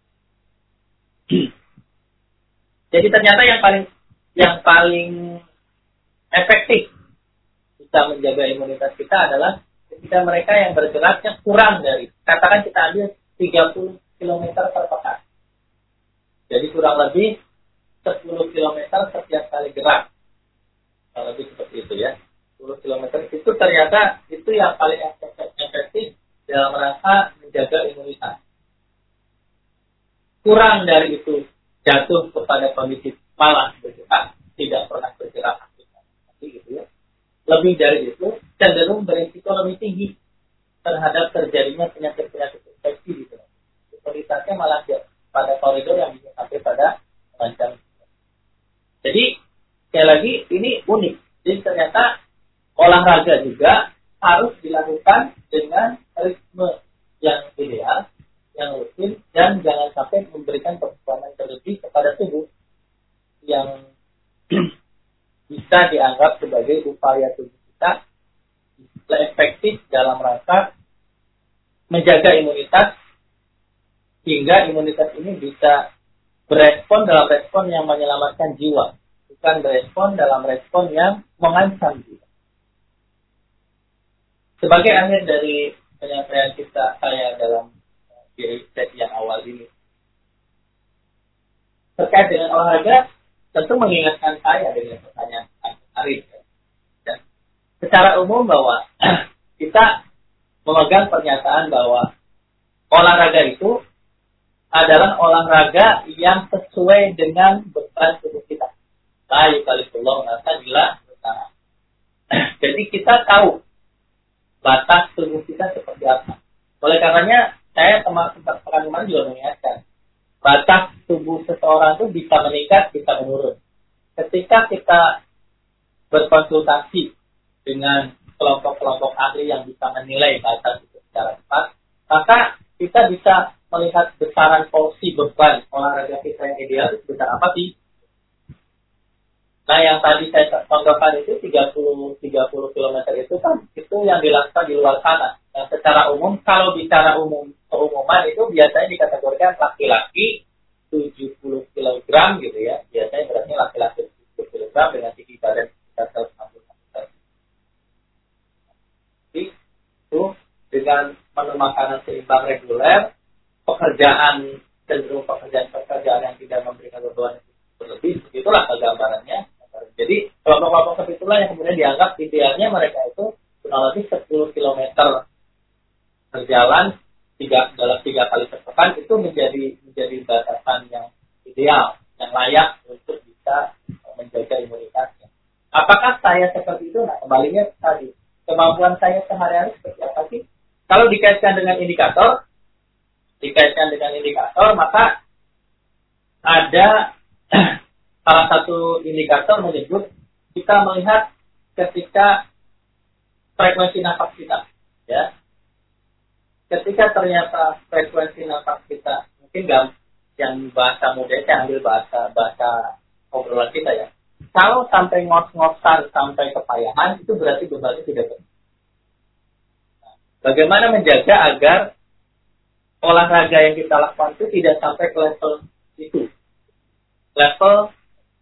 Jadi ternyata yang paling yang paling efektif bisa menjaga imunitas kita adalah ketika mereka yang bergeraknya kurang dari, katakan kita ambil tiga puluh kilometer per pekan. Jadi kurang lebih sepuluh kilometer setiap kali gerak. Kurang lebih seperti itu ya. sepuluh kilometer itu ternyata itu yang paling efektif dalam rangka menjaga imunitas. Kurang dari itu jatuh kepada kondisi malas bergerak, tidak pernah bergerak aktif, gitu ya. Lebih dari itu cenderung berisiko lebih tinggi terhadap terjadinya penyakit-penyakit infeksi gitu. Imunitasnya malah pada koridor yang bisa sampai pada macam. Jadi sekali lagi ini unik. Jadi ternyata olahraga juga harus dilakukan dengan ritme yang ideal, yang rutin, dan jangan sampai memberikan performa terlebih kepada tubuh yang bisa dianggap sebagai upaya tubuh kita efektif dalam rangka menjaga imunitas hingga imunitas ini bisa berespon dalam respon yang menyelamatkan jiwa, bukan berespon dalam respon yang mengancam jiwa. Sebagai akhir dari penyampaian kita saya dalam di set yang awal ini terkait dengan olahraga, tentu mengingatkan saya dengan pertanyaan Arif. Dan secara umum bahwa kita memegang pernyataan bahwa olahraga itu adalah olahraga yang sesuai dengan beban tubuh kita. La yukallifullahu nafsan illa wus'aha. Jadi kita tahu batas tubuh kita seperti apa. Oleh karenanya saya sempat pekan kemarin juga mengingatkan, batas tubuh seseorang itu bisa meningkat, bisa menurun. Ketika kita berkonsultasi dengan kelompok-kelompok ahli yang bisa menilai batas itu secara tepat, maka kita bisa melihat besaran porsi beban olahraga kita yang ideal itu sebesar apa sih? Nah, yang tadi saya contohkan itu tiga puluh kilometer itu kan itu yang dilakukan di luar sana. Nah, secara umum, kalau bicara umum keumuman itu biasanya dikategorikan laki-laki tujuh puluh kilogram gitu ya. Biasanya berarti laki-laki tujuh puluh kilogram dengan tinggi badan sekitar seratus enam puluh cm. Jadi itu dengan menu makanan seimbang reguler, pekerjaan cenderung pekerjaan-pekerjaan yang tidak memberikan beban berlebih, begitulah gambarannya. Jadi kelompok-kelompok seperti itulah yang kemudian dianggap idealnya mereka itu kurang lebih sepuluh kilometer berjalan tiga, dalam tiga kali sepekan itu menjadi menjadi batasan yang ideal, yang layak untuk bisa menjaga imunitasnya. Apakah saya seperti itu? Nah, kembalinya tadi, kemampuan saya sehari-hari seperti apa sih? Kalau dikaitkan dengan indikator, dikaitkan dengan indikator, maka ada salah satu indikator menyebut kita melihat ketika frekuensi nafas kita, ya. Ketika ternyata frekuensi nafas kita mungkin gak, yang bahasa muda saya ambil bahasa bahasa obrolan kita ya. Kalau sampai ngos-ngosan sampai kepayahan itu berarti bebannya tidak benar. Nah, bagaimana menjaga agar olahraga yang kita lakukan itu tidak sampai ke level itu, level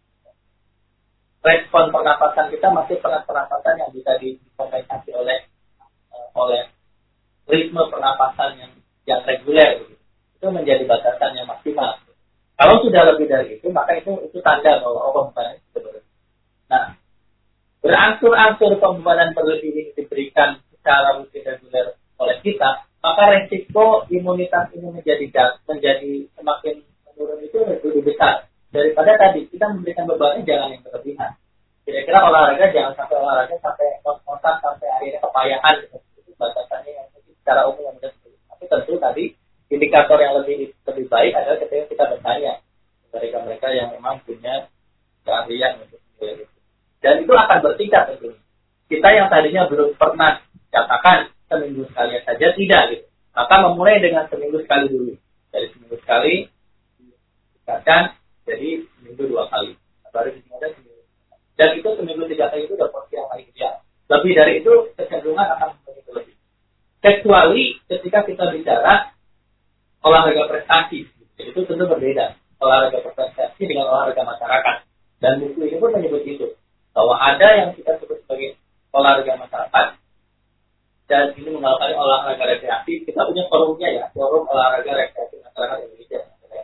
respon pernapasan kita masih pernapasan yang bisa dikompensasi oleh uh, oleh ritme pernapasan yang yang reguler, gitu. Itu menjadi batasan yang maksimal. Kalau sudah lebih dari itu, maka itu itu tanda bahwa oh, pembebanan itu berlebih. Nah, berangsur-angsur pembebanan berlebih ini diberikan secara rutin reguler oleh kita, maka resiko imunitas ini menjadi menjadi semakin menurun itu lebih besar daripada tadi kita memberikan bebannya jangan yang berlebihan. Kira-kira olahraga jangan sampai olahraga sampai kos-kosan sampai akhirnya kepayahan gitu. Itu batasannya yang secara umum yang mudah seperti. Tapi tentu tadi indikator yang lebih lebih baik adalah ketika kita bertanya mereka-mereka yang memang punya keahlian untuk itu. Dan itu akan bertingkat tentunya. Kita yang tadinya belum pernah katakan seminggu sekali saja tidak gitu. Maka memulai dengan seminggu sekali dulu. Dari seminggu sekali tingkatkan jadi seminggu dua kali. Baru ditingkatkan seminggu. Dan itu seminggu tiga kali itu udah porsi yang paling ideal. Lebih dari itu kecenderungan akan begitu lebih. Kecuali ketika kita bicara olahraga prestasi, itu tentu berbeda. Olahraga prestasi dengan olahraga masyarakat. Dan buku ini pun menyebut itu. Bahwa ada yang kita sebut sebagai olahraga masyarakat. Dan ini mengalami olahraga rekreasi. Kita punya forumnya ya. Forum olahraga rekreasi masyarakat Indonesia.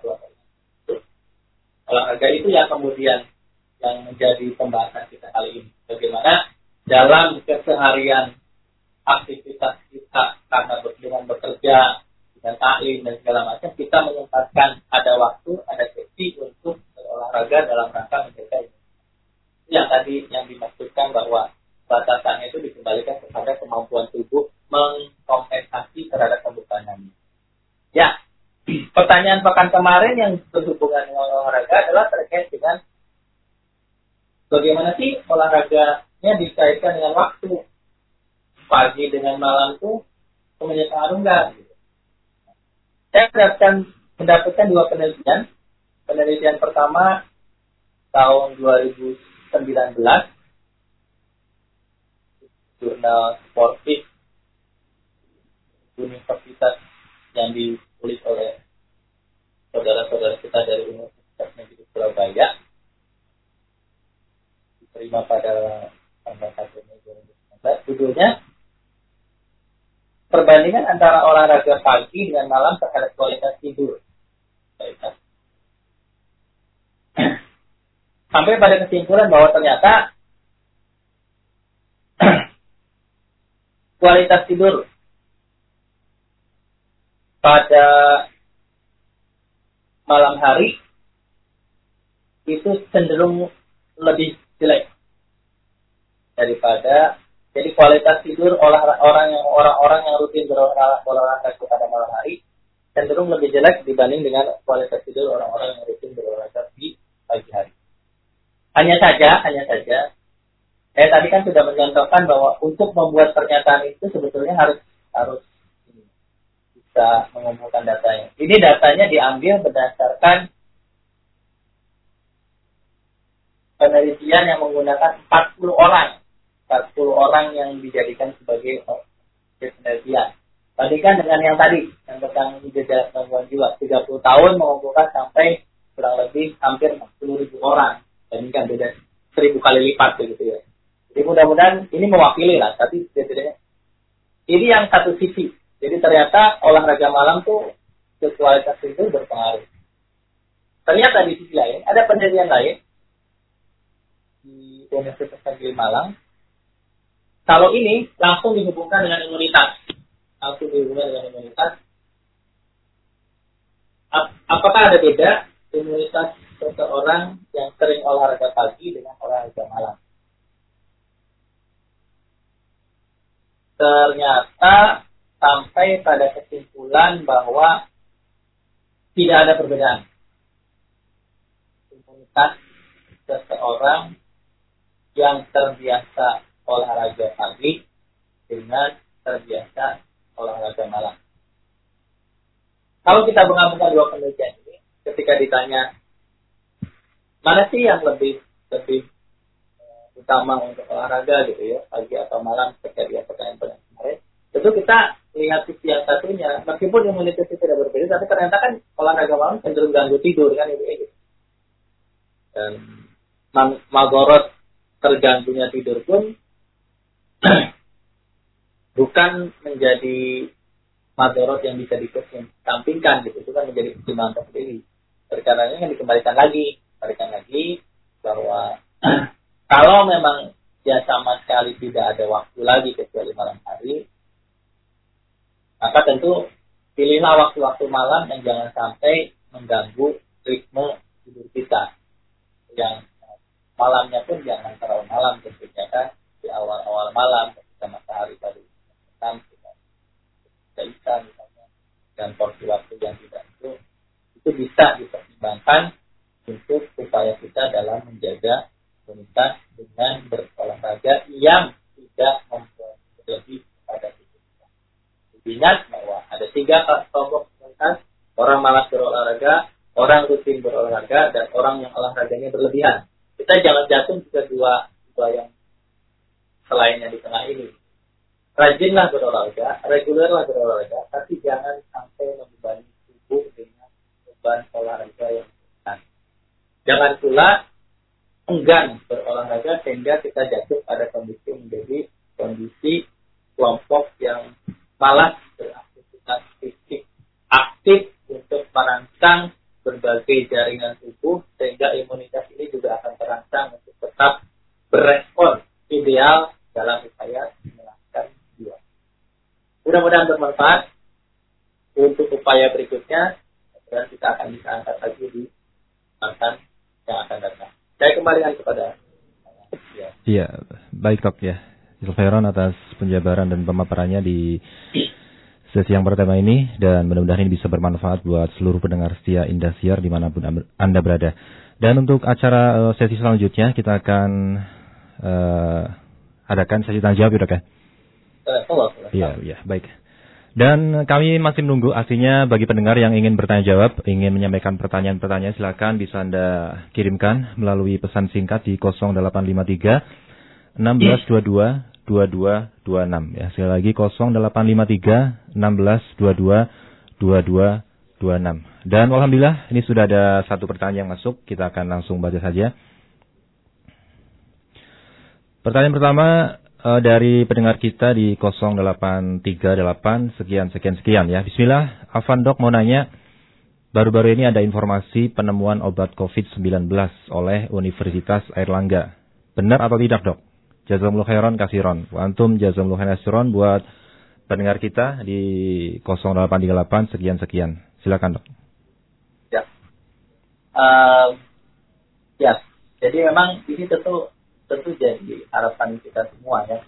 Olahraga itu yang kemudian yang menjadi pembahasan kita kali ini. Bagaimana dalam keseharian aktivitas kita karena dengan bekerja, dengan taklim dan segala macam, kita menyempatkan ada waktu, ada sesi untuk berolahraga dalam rangka menjaga ini. Yang tadi yang dimaksudkan bahwa batasannya itu dikembalikan kepada kemampuan tubuh mengkompensasi terhadap kebutuhannya. Ya, pertanyaan pekan kemarin yang berhubungan dengan olahraga adalah terkait dengan bagaimana sih olahraganya dikaitkan dengan waktu. Pagi dengan malam itu kemudian pengaruh enggak? Saya mendapatkan, mendapatkan dua penelitian. Penelitian pertama tahun dua ribu sembilan belas jurnal sportif universitas yang ditulis oleh saudara-saudara kita dari Universitas Negeri Surabaya, diterima pada tanggal satu Mei dua ribu sembilan belas. Judulnya perbandingan antara olahraga pagi dengan malam terhadap kualitas tidur. Kualitas. Sampai pada kesimpulan bahwa ternyata kualitas tidur pada malam hari itu cenderung lebih jelek daripada. Jadi kualitas tidur orang yang orang-orang yang rutin berolahraga pada malam hari cenderung lebih jelek dibanding dengan kualitas tidur orang-orang yang rutin berolahraga di pagi hari. Hanya saja, hanya saja, saya tadi kan sudah mencontohkan bahwa untuk membuat pernyataan itu sebetulnya harus harus bisa mengumpulkan datanya. Ini datanya diambil berdasarkan penelitian yang menggunakan empat puluh orang. empat puluh orang yang dijadikan sebagai objek penelitian. Bandingkan dengan yang tadi, yang tentang gejala gangguan jiwa, tiga puluh tahun mengumpulkan sampai kurang lebih hampir empat puluh ribu orang. Bandingkan beda seribu kali lipat begitu ya. Jadi mudah-mudahan ini mewakili lah, tapi bedanya ini yang satu sisi. Jadi ternyata olahraga malam tuh kualitas itu berpengaruh. Ternyata di sisi lain ada penelitian lain di Universitas Negeri Malang. Kalau ini langsung dihubungkan dengan imunitas, langsung dihubungkan dengan imunitas. Apakah ada beda imunitas seseorang yang sering olahraga pagi dengan olahraga malam? Ternyata sampai pada kesimpulan bahwa tidak ada perbedaan. Imunitas seseorang yang terbiasa olahraga pagi dengan terbiasa olahraga malam. Kalau kita menggabungkan dua penelitian ini, ketika ditanya mana sih yang lebih lebih uh, utama untuk olahraga gitu ya, pagi atau malam, ketika dia pertanyaan kemarin, tentu kita lihat sisi yang satunya, meskipun imunitas itu tidak berbeda, tapi ternyata kan olahraga malam cenderung ganggu tidur kan itu gitu. Dan magorot terganggunya tidur pun bukan menjadi madorot yang bisa dikesampingkan gitu, itu kan menjadi pertimbangan tersendiri. Perkaranya yang dikembalikan lagi, kembalikan lagi bahwa kalau memang ya sama sekali tidak ada waktu lagi kecuali malam hari, maka tentu pilihlah waktu-waktu malam yang jangan sampai mengganggu ritme tidur kita. Yang malamnya pun jangan terlalu malam tentunya kan. Di awal-awal malam ketika matahari baru hitam kita bisa misalnya, dan porsi waktu yang tidak itu itu bisa dipertimbangkan untuk upaya kita dalam menjaga imunitas dengan berolahraga Orang malas berolahraga, orang rutin berolahraga, dan orang yang olahraganya berlebihan. Kita jangan jatuh ke dua, dua yang selainnya di tengah ini. Rajinlah berolahraga, regulerlah berolahraga, tapi jangan sampai membebani tubuh dengan beban olahraga yang berat. Jangan pula enggan berolahraga sehingga kita jatuh pada kondisi menjadi kondisi kelompok yang malas beraktivitas fisik aktif untuk merangsang berbagai jaringan tubuh sehingga imunitas ini juga akan terangsang untuk tetap berespon ideal dalam upaya menghilangkan jiwa. Mudah-mudahan bermanfaat untuk upaya berikutnya dan kita akan bisa angkat lagi di mantan yang akan datang. Saya kembalikan kepada ya. Iya, baik Dok ya. Khairan atas penjabaran dan pemaparannya di sesi yang pertama ini dan mudah-mudahan ini bisa bermanfaat buat seluruh pendengar setia Indosiar dimanapun Anda berada. Dan untuk acara uh, sesi selanjutnya kita akan uh, adakan sesi tanya jawab ya Dok ya? Iya, iya, baik. Dan kami masih menunggu aslinya bagi pendengar yang ingin bertanya jawab, ingin menyampaikan pertanyaan-pertanyaan, silakan bisa Anda kirimkan melalui pesan singkat di nol delapan lima tiga enam dua dua dua dua dua enam ya. Sekali lagi nol delapan lima tiga enam dua dua dua dua dua enam. Dan alhamdulillah ini sudah ada satu pertanyaan yang masuk, kita akan langsung baca saja. Pertanyaan pertama Uh, dari pendengar kita di nol delapan tiga delapan sekian sekian sekian ya. Bismillah, Afan Dok mau nanya, baru-baru ini ada informasi penemuan obat covid sembilan belas oleh Universitas Airlangga. Benar atau tidak Dok? Jazakumullah khairan kasiron. Wa antum jazakumullah khairan kasiron buat pendengar kita di nol delapan tiga delapan sekian sekian. Silakan Dok. Ya. Uh, ya. Jadi memang ini tentu tentu jadi harapan kita semua ya.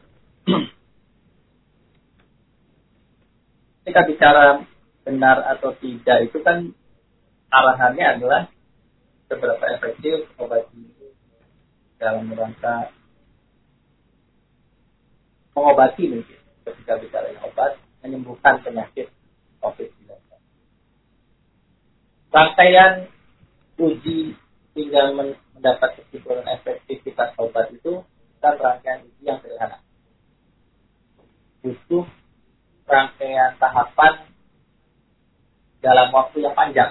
Ketika bicara benar atau tidak itu kan arahannya adalah seberapa efektif obat ini dalam rangka mengobati mungkin ketika bicara obat menyembuhkan penyakit covid sembilan belas. Rangkaian uji hingga mendapat kesimpulan efektivitas obat itu kan rangkaian uji yang sederhana. Butuh rangkaian tahapan dalam waktu yang panjang.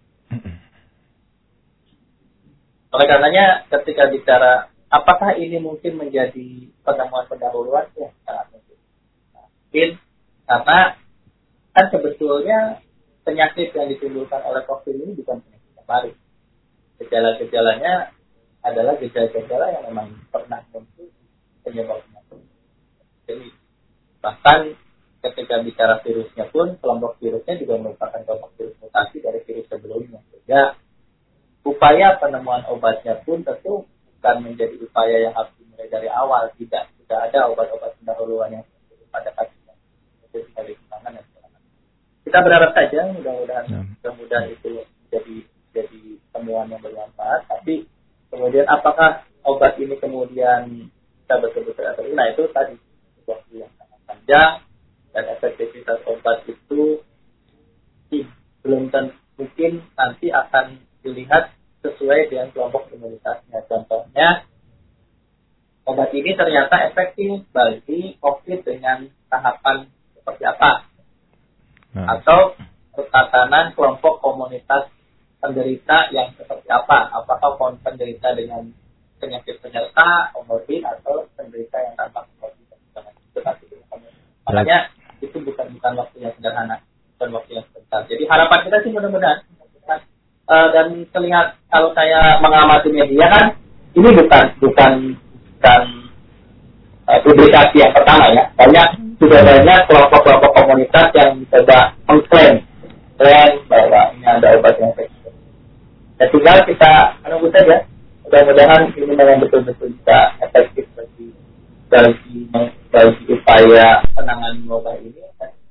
Oleh karenanya ketika bicara apakah ini mungkin menjadi penemuan pendahuluan, ya sangat mungkin. Mungkin karena kan sebetulnya penyakit yang ditimbulkan oleh COVID ini bukan penyakit yang baru. Gejala-gejalanya adalah gejala-gejala yang memang pernah muncul penyebabnya. Jadi bahkan ketika bicara virusnya pun kelompok virusnya juga merupakan kelompok virus mutasi dari virus sebelumnya. Sehingga upaya penemuan obatnya pun tentu bukan menjadi upaya yang harus dimulai dari awal. Tidak, tidak ada obat-obat pendahuluan yang pada kasusnya. Itu sekali tangan dan segala. Kita berharap saja mudah-mudahan mudah-mudahan itu jadi jadi temuan yang bermanfaat. Tapi kemudian apakah obat ini kemudian kita betul-betul efektif? Nah itu tadi waktu yang sangat panjang dan efektivitas obat itu belum tentu mungkin nanti akan dilihat sesuai dengan kelompok imunitasnya. Contohnya obat ini ternyata efektif bagi COVID dengan tahapan seperti apa? Nah. Atau tatanan kelompok komunitas penderita yang seperti apa? Apakah penderita dengan penyakit penyerta, komorbid, atau penderita yang tanpa komorbid? Makanya itu bukan bukan waktu yang sederhana, bukan waktu yang sebentar. Jadi harapan kita sih mudah-mudahan uh, dan terlihat kalau saya mengamati media kan ini bukan bukan bukan uh, publikasi yang pertama ya. Banyak sudah banyak kelompok-kelompok komunitas yang coba mengklaim bahwa ini ada obat yang efektif. Ya tinggal kita menunggu saja. Mudah-mudahan ini memang betul-betul bisa efektif bagi bagi, bagi upaya penanganan wabah ini.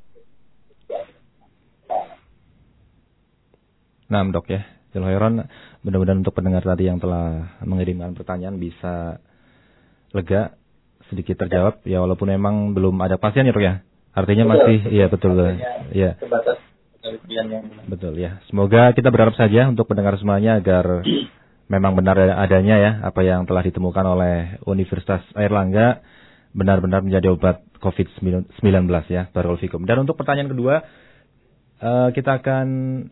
Nah, Dok ya. Jazakallahu, mudah-mudahan untuk pendengar tadi yang telah mengirimkan pertanyaan bisa lega, sedikit terjawab. Ya walaupun memang belum ada pasien ya Dok ya. Artinya betul, masih betul, iya betul. Iya. Sebatas Betul ya. Semoga kita berharap saja untuk pendengar semuanya agar memang benar adanya ya apa yang telah ditemukan oleh Universitas Airlangga benar-benar menjadi obat covid sembilan belas ya. Barakallahu fikum. Dan untuk pertanyaan kedua, uh, kita akan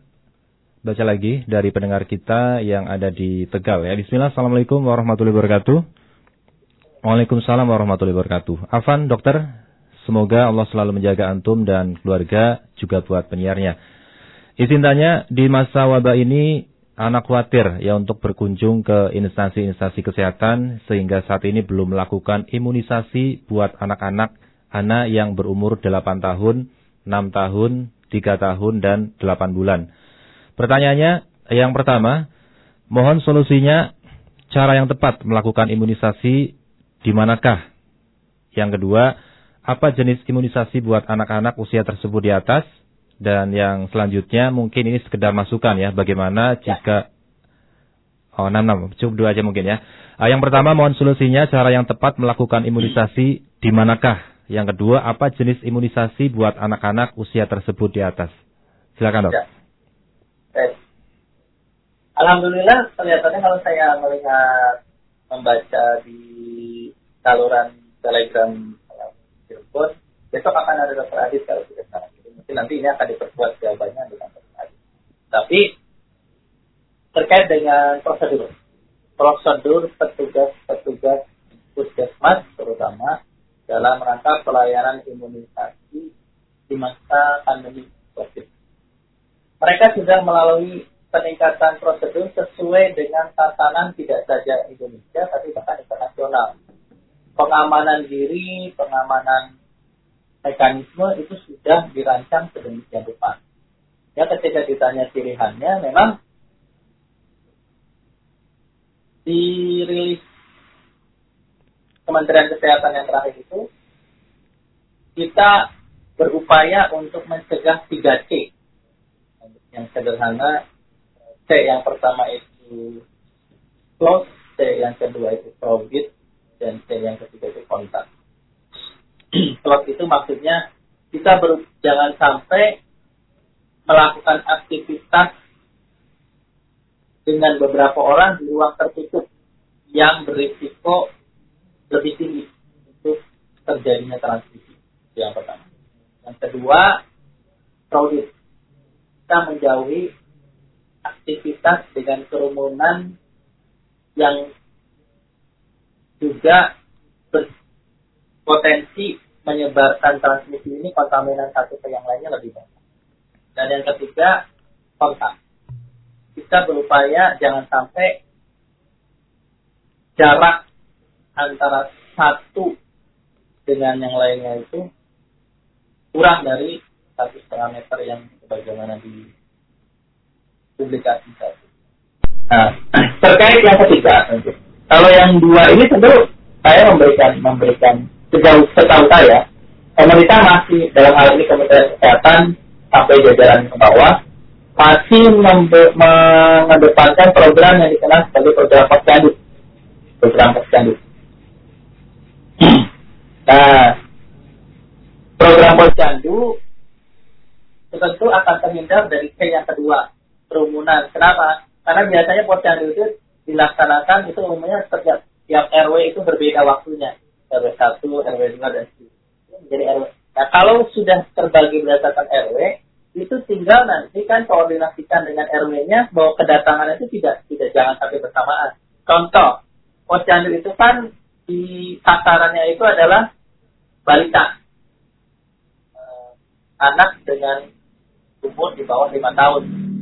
baca lagi dari pendengar kita yang ada di Tegal ya. Bismillah, assalamualaikum warahmatullahi wabarakatuh. Waalaikumsalam warahmatullahi wabarakatuh. Afan, dokter, semoga Allah selalu menjaga antum dan keluarga juga buat penyiarnya. Izin tanya, di masa wabah ini anak khawatir ya untuk berkunjung ke instansi-instansi kesehatan sehingga saat ini belum melakukan imunisasi buat anak-anak anak yang berumur delapan tahun, enam tahun, tiga tahun dan delapan bulan. Pertanyaannya yang pertama, mohon solusinya cara yang tepat melakukan imunisasi di manakah? Yang kedua, apa jenis imunisasi buat anak-anak usia tersebut di atas? Dan yang selanjutnya mungkin ini sekedar masukan ya, bagaimana jika oh enam enam cukup dua aja mungkin ya. Uh, yang pertama mohon solusinya cara yang tepat melakukan imunisasi di manakah? Yang kedua, apa jenis imunisasi buat anak-anak usia tersebut di atas? Silakan, Dok. Ya. Baik. Alhamdulillah kelihatannya kalau saya melihat membaca di saluran Telegram telepon, besok akan ada dokter Adit kalau tidak salah. Mungkin nanti ini akan diperkuat jawabannya dengan dokter Adit. Tapi terkait dengan prosedur, prosedur petugas-petugas puskesmas terutama dalam rangka pelayanan imunisasi di masa pandemi COVID. Mereka sudah melalui peningkatan prosedur sesuai dengan tatanan tidak saja Indonesia, tapi bahkan internasional. Pengamanan diri, pengamanan mekanisme itu sudah dirancang sedemikian rupa. Ya, ketika ditanya pilihannya, memang dirilis Kementerian Kesehatan yang terakhir itu, kita berupaya untuk mencegah tiga C. Yang sederhana, C yang pertama itu close, C yang kedua itu probit, dan C yang ketiga itu kontak. Close itu maksudnya kita ber, jangan sampai melakukan aktivitas dengan beberapa orang di ruang tertutup yang berisiko lebih tinggi untuk terjadinya transmisi. Itu yang pertama. Yang kedua, crowded. Kita menjauhi aktivitas dengan kerumunan yang juga berpotensi menyebarkan transmisi ini, kontaminan satu ke yang lainnya lebih banyak. Dan yang ketiga, kontak. Kita berupaya jangan sampai jarak antara satu dengan yang lainnya itu kurang dari satu setengah meter yang sebagaimana di publikasi tadi. Nah, terkait yang ketiga, kalau yang dua ini tentu saya memberikan memberikan sejauh setahu saya, pemerintah masih dalam hal ini Kementerian Kesehatan sampai jajaran ke bawah masih membe- mengedepankan program yang dikenal sebagai program posyandu, program posyandu. Nah, program posyandu tentu akan terhindar dari C yang kedua, kerumunan. Kenapa? Karena biasanya posyandu itu dilaksanakan itu umumnya setiap tiap R W itu berbeda waktunya. R W satu, R W dua, dan seterusnya. Jadi R W. Nah, kalau sudah terbagi berdasarkan R W, itu tinggal nanti kan koordinasikan dengan R W-nya bahwa kedatangan itu tidak tidak jangan sampai bersamaan. Contoh, posyandu itu kan di sasarannya itu adalah balita, eh, anak dengan umur di bawah lima tahun.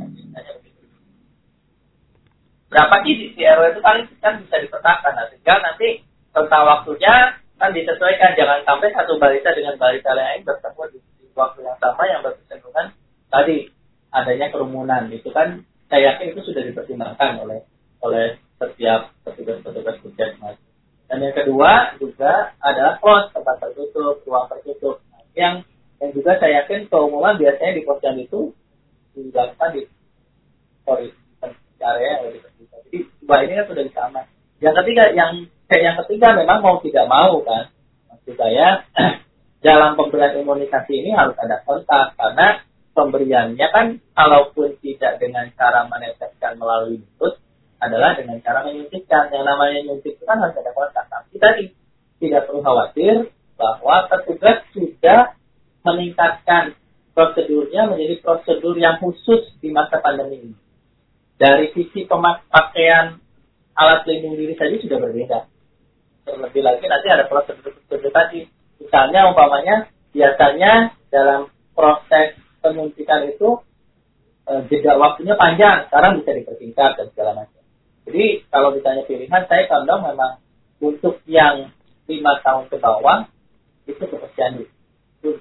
Berapa sih di R W itu paling kan bisa dipetakan. Nah, tinggal nanti tentang waktunya kan disesuaikan. Jangan sampai satu balita dengan balita lain bertemu di, di waktu yang sama yang berkecenderungan tadi adanya kerumunan. Itu kan saya yakin itu sudah dipertimbangkan oleh oleh setiap petugas-petugas puskesmas. Dan yang kedua juga adalah pos, tempat tertutup, ruang tertutup. Nah, yang yang juga saya yakin keumuman biasanya di posyandu itu dilakukan di sorry, area yang lebih terbuka. Jadi dua ini kan sudah bisa aman. Yang ketiga, yang yang ketiga memang mau tidak mau kan, maksud saya dalam pemberian imunisasi ini harus ada kontak karena pemberiannya kan kalaupun tidak dengan cara meneteskan melalui mulut adalah dengan cara menyuntikkan. Yang namanya nyuntik itu kan harus ada kontak. Tapi tadi tidak perlu khawatir bahwa petugas sudah meningkatkan prosedurnya menjadi prosedur yang khusus di masa pandemi ini. Dari sisi pemakaian alat pelindung diri saja sudah berbeda. Terlebih lagi nanti ada prosedur-prosedur tadi. Misalnya umpamanya biasanya dalam proses penyuntikan itu eh, jeda waktunya panjang, sekarang bisa dipersingkat dan segala macam. Jadi kalau ditanya pilihan, saya condong memang untuk yang lima tahun ke bawah itu kepercayaan itu.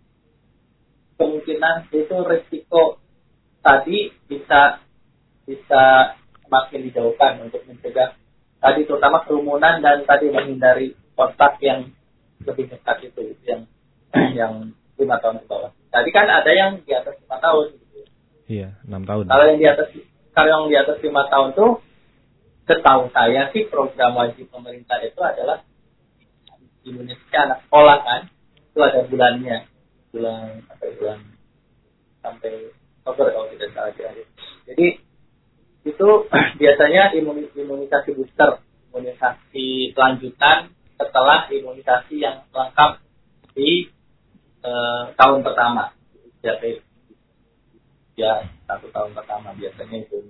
Kemungkinan itu risiko tadi bisa bisa semakin dijauhkan untuk mencegah tadi terutama kerumunan dan tadi menghindari kontak yang lebih dekat itu, itu yang yang lima tahun ke bawah. Tadi kan ada yang di atas lima tahun. Gitu. Iya, enam tahun. Kalau yang di atas kalau yang di atas lima tahun tuh, setahu saya sih program wajib pemerintah itu adalah imunisasi anak sekolah kan, itu ada bulannya, bulan sampai bulan sampai Oktober kalau tidak salah di akhir. Jadi itu biasanya imunisasi booster, imunisasi lanjutan setelah imunisasi yang lengkap di eh, tahun pertama. Jadi ya satu tahun pertama biasanya itu.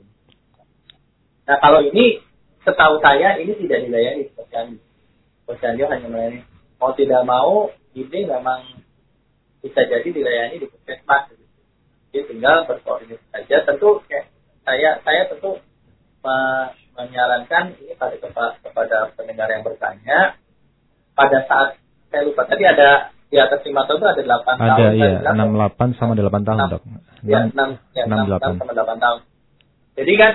Nah kalau ini setahu saya ini tidak dilayani di posyandu. Posyandu hanya melayani mau tidak mau ini memang bisa jadi dilayani di puskesmas. Jadi tinggal berkoordinasi saja. Tentu ya, saya saya tentu me- menyarankan ini pada kepada pendengar yang bertanya pada saat saya lupa tadi ada di atas lima tahun itu ada delapan ada, tahun. Ada iya enam puluh delapan sama delapan tahun enam, dok. Ya enam ya enam sama delapan tahun. Jadi kan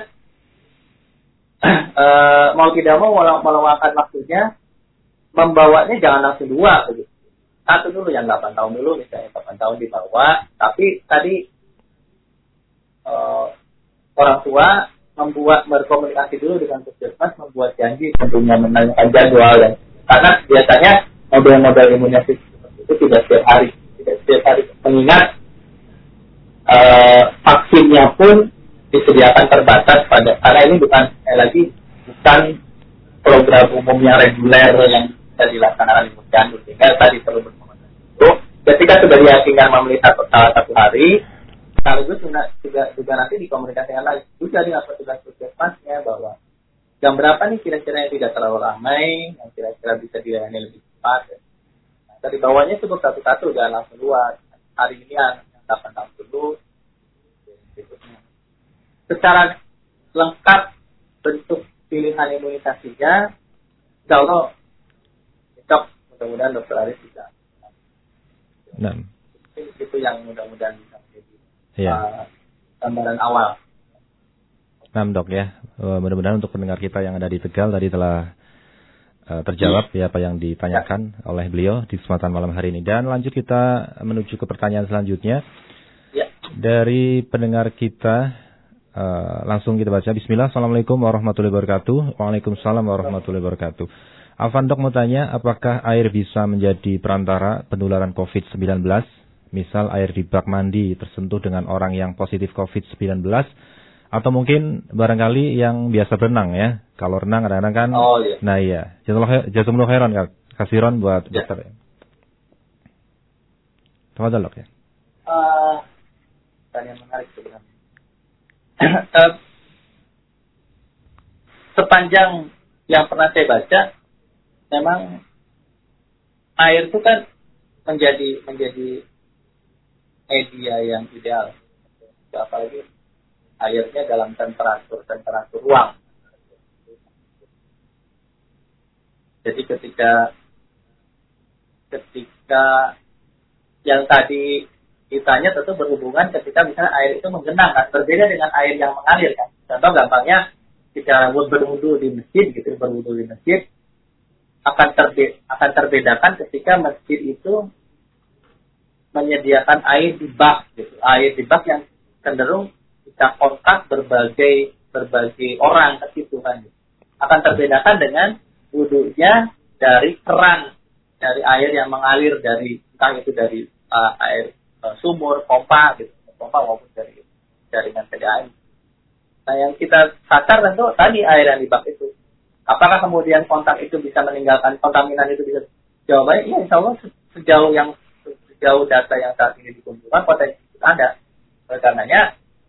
e, mau tidak mau meluangkan waktunya membawanya jangan langsung dua begitu. Satu dulu yang delapan tahun dulu misalnya delapan tahun dibawa, tapi tadi e, orang tua membuat berkomunikasi dulu dengan puskesmas, membuat janji tentunya menanyakan jadwal dan karena biasanya model-model imunisasi itu tidak setiap hari, tidak setiap hari. Mengingat e, vaksinnya pun disediakan terbatas pada karena ini bukan eh, lagi bukan program umum yang reguler yang bisa dilaksanakan di posyandu sehingga tadi perlu berkomunikasi. So, ketika sudah diyakinkan memelihara salah satu hari, sekaligus juga juga nanti dikomunikasikan lagi juga dengan petugas puskesmasnya bahwa jam berapa nih kira-kira yang tidak terlalu ramai, yang kira-kira bisa dilayani lebih cepat. Nah, dari bawahnya cukup satu-satu jangan langsung luas. Hari ini yang delapan tahun dulu. Secara lengkap bentuk pilihan imunisasinya, insya Allah cocok. Mudah-mudahan dokter Aris bisa. Nah. Itu yang mudah-mudahan bisa menjadi ya. uh, gambaran awal. Nah dok ya, mudah-mudahan untuk pendengar kita yang ada di Tegal tadi telah uh, terjawab ya apa yang ditanyakan ya. oleh beliau di kesempatan malam hari ini. Dan lanjut kita menuju ke pertanyaan selanjutnya. Ya. Dari pendengar kita. Uh, langsung kita baca. Bismillah, Assalamualaikum warahmatullahi wabarakatuh. Waalaikumsalam warahmatullahi wabarakatuh. Afan dok mau tanya, apakah air bisa menjadi perantara penularan covid sembilan belas? Misal air di bak mandi tersentuh dengan orang yang positif covid sembilan belas, atau mungkin barangkali yang biasa berenang ya. Kalau renang kadang-kadang kan. Oh iya. Nah iya. Jazakumullah khairan kasiron buat ya. dokter. Tafadhal dok ya. Uh, tanya menarik sebenarnya. Uh, sepanjang yang pernah saya baca, memang air itu kan menjadi menjadi media yang ideal, apalagi airnya dalam temperatur temperatur ruang. Jadi ketika ketika yang tadi ditanya tentu berhubungan ketika misalnya air itu menggenang kan, berbeda dengan air yang mengalir kan. Contoh gampangnya kita berwudu di masjid gitu, berwudu di masjid akan terbe akan terbedakan ketika masjid itu menyediakan air di bak gitu, air di bak yang cenderung bisa kontak berbagai berbagai orang ke situ kan. Gitu. Akan terbedakan dengan wudunya dari keran, dari air yang mengalir dari entah itu dari uh, air sumur, pompa gitu. pompa maupun dari jaringan P D A M. Nah, yang kita sasar tentu tadi air yang di bak itu. Apakah kemudian kontak itu bisa meninggalkan kontaminan itu bisa jawabannya? Iya, insya Allah sejauh yang sejauh data yang saat ini dikumpulkan potensi itu ada. Oleh karenanya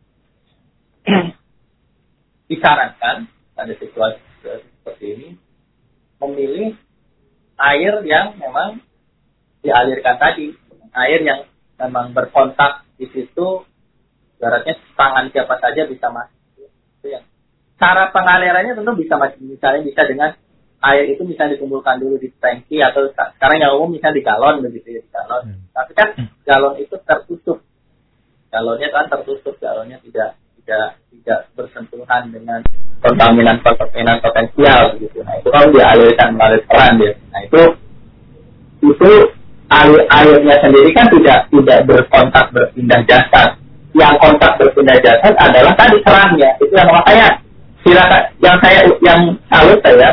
disarankan pada situasi seperti ini memilih air yang memang dialirkan tadi, air yang memang berkontak di situ, ibaratnya tangan siapa saja bisa masuk. Itu yang cara pengalirannya tentu bisa masih misalnya bisa dengan air itu bisa dikumpulkan dulu di tangki atau sekarang yang umum misalnya di galon begitu ya, di galon. Hmm. Tapi kan galon itu tertutup, galonnya kan tertutup, galonnya tidak tidak tidak bersentuhan dengan kontaminan kontaminan potensial begitu. Nah itu kalau dialirkan melalui keran ya. Nah itu itu air airnya sendiri kan tidak tidak berkontak berpindah jasad. Yang kontak berpindah jasad adalah tadi kerannya. Itu yang makanya silakan yang saya yang salut saya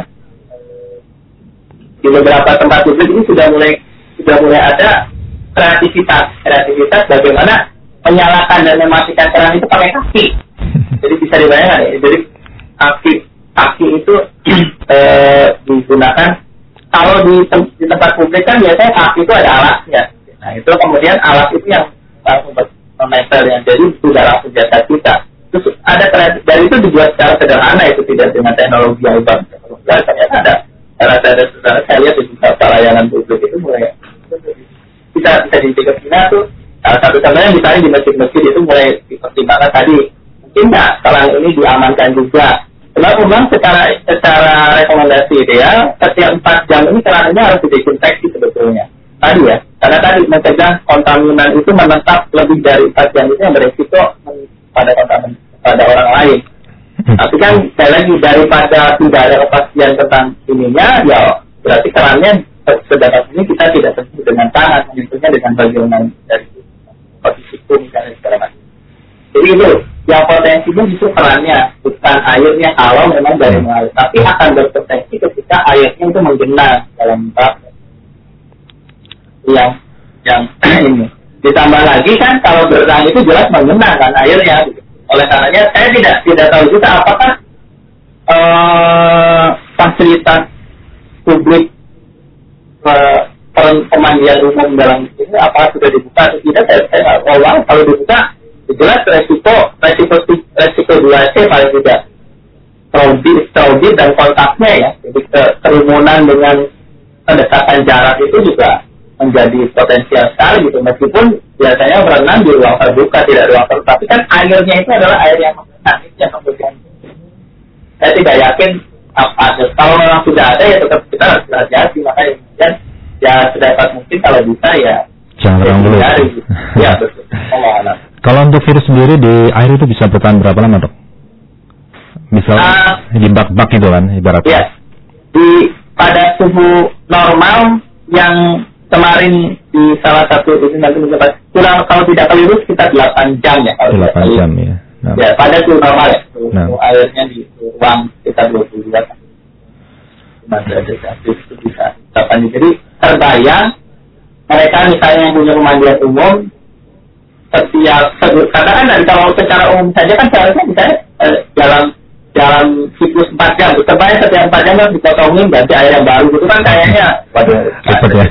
di beberapa tempat publik ini sudah mulai sudah mulai ada kreativitas kreativitas bagaimana menyalakan dan mematikan keran itu pakai kaki. Jadi bisa dibayangkan ya. Jadi kaki kaki itu eh, digunakan kalau di, tem- di tempat publik kan biasanya kaki itu ada alatnya. Nah itu kemudian alat itu yang langsung menempel yang jadi sudah langsung jasad kita. Terus ada kreatif dan itu dibuat secara sederhana, itu tidak dengan teknologi yang hebat. Ternyata ada ada ada saya lihat di beberapa layanan publik itu mulai bisa bisa dicek Cina tuh. Salah satu contohnya misalnya di masjid-masjid itu mulai dipertimbangkan tadi mungkin nggak sekarang ini diamankan juga. Sebab memang secara secara rekomendasi ideal setiap empat jam ini kerannya harus didesinfeksi sebetulnya. Tadi ya, karena tadi mencegah kontaminan itu menetap lebih dari empat jam itu yang beresiko pada kontamin pada orang lain. Tapi kan sekali lagi daripada tidak ada kepastian tentang ininya, ya berarti kerannya sedangkan ini kita tidak sentuh dengan tangan, menyentuhnya dengan bagian dari posisi itu misalnya segala macam. Jadi itu yang potensinya justru kerannya, bukan airnya kalau memang dari mengalir, tapi akan berpotensi ketika airnya itu menggenang dalam bak yang yang ini. Ditambah lagi kan kalau berenang itu jelas mengenang kan airnya. Oleh karenanya saya tidak tidak tahu juga apakah uh, fasilitas publik uh, pemandian umum dalam ini apakah sudah dibuka atau tidak. Saya saya nggak tahu. Kalau dibuka jelas resiko resiko resiko dua C paling tidak crowded crowded dan kontaknya ya. Jadi kerumunan dengan pendekatan jarak itu juga menjadi potensial sekali gitu, meskipun biasanya berenang di ruang terbuka tidak ruang terbuka, tapi kan airnya itu adalah air yang mengenang, itu yang kemudian saya tidak yakin apa ada. Kalau memang sudah ada ya tetap kita harus hati-hati, makanya kemudian ya sedapat mungkin kalau bisa ya jangan renang dulu. Gitu. Ya betul. Kalau untuk virus sendiri di air itu bisa bertahan berapa lama dok? Misal uh, di bak-bak itu kan ibaratnya. Ya, di pada suhu normal yang kemarin di salah satu itu nanti mencapai kurang kalau tidak keliru sekitar delapan jam ya kalau delapan jam ya. Nah. Ya pada suhu normal ya. Suhu nah. airnya di ruang sekitar dua puluh dua kan. Itu bisa delapan jam. Jadi terbayang mereka misalnya yang punya pemandian umum setiap katakan dan kalau secara umum saja kan seharusnya misalnya eh, dalam dalam siklus empat jam, terbayang setiap empat jam harus dipotongin ganti air yang baru, itu kan kayaknya waduh, cepet ya.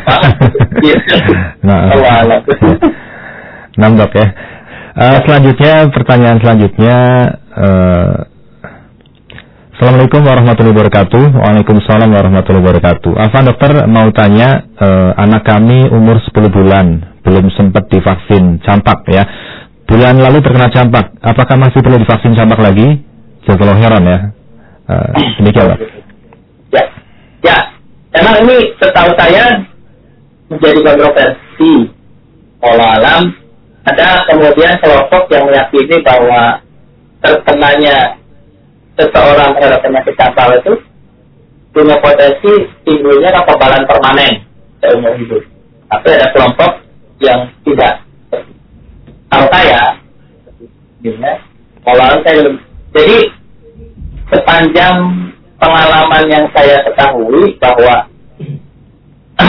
Nah, nambah ya. Uh, selanjutnya, pertanyaan selanjutnya, uh, Assalamualaikum warahmatullahi wabarakatuh. Waalaikumsalam warahmatullahi wabarakatuh. Afan dokter mau tanya, uh, anak kami umur sepuluh bulan, belum sempat divaksin campak ya. Bulan lalu terkena campak, apakah masih perlu divaksin campak lagi? Jazakallahu khairan ya. Uh, demikian Pak. Ya, ya. Emang ini setahu saya menjadi kontroversi. Wallahu alam. Ada kemudian kelompok yang meyakini bahwa terkenanya seseorang terhadap penyakit campak itu punya potensi timbulnya kekebalan permanen seumur hidup. Tapi ada kelompok yang tidak. Tahu saya, wallahu alam saya belum. Jadi sepanjang pengalaman yang saya ketahui bahwa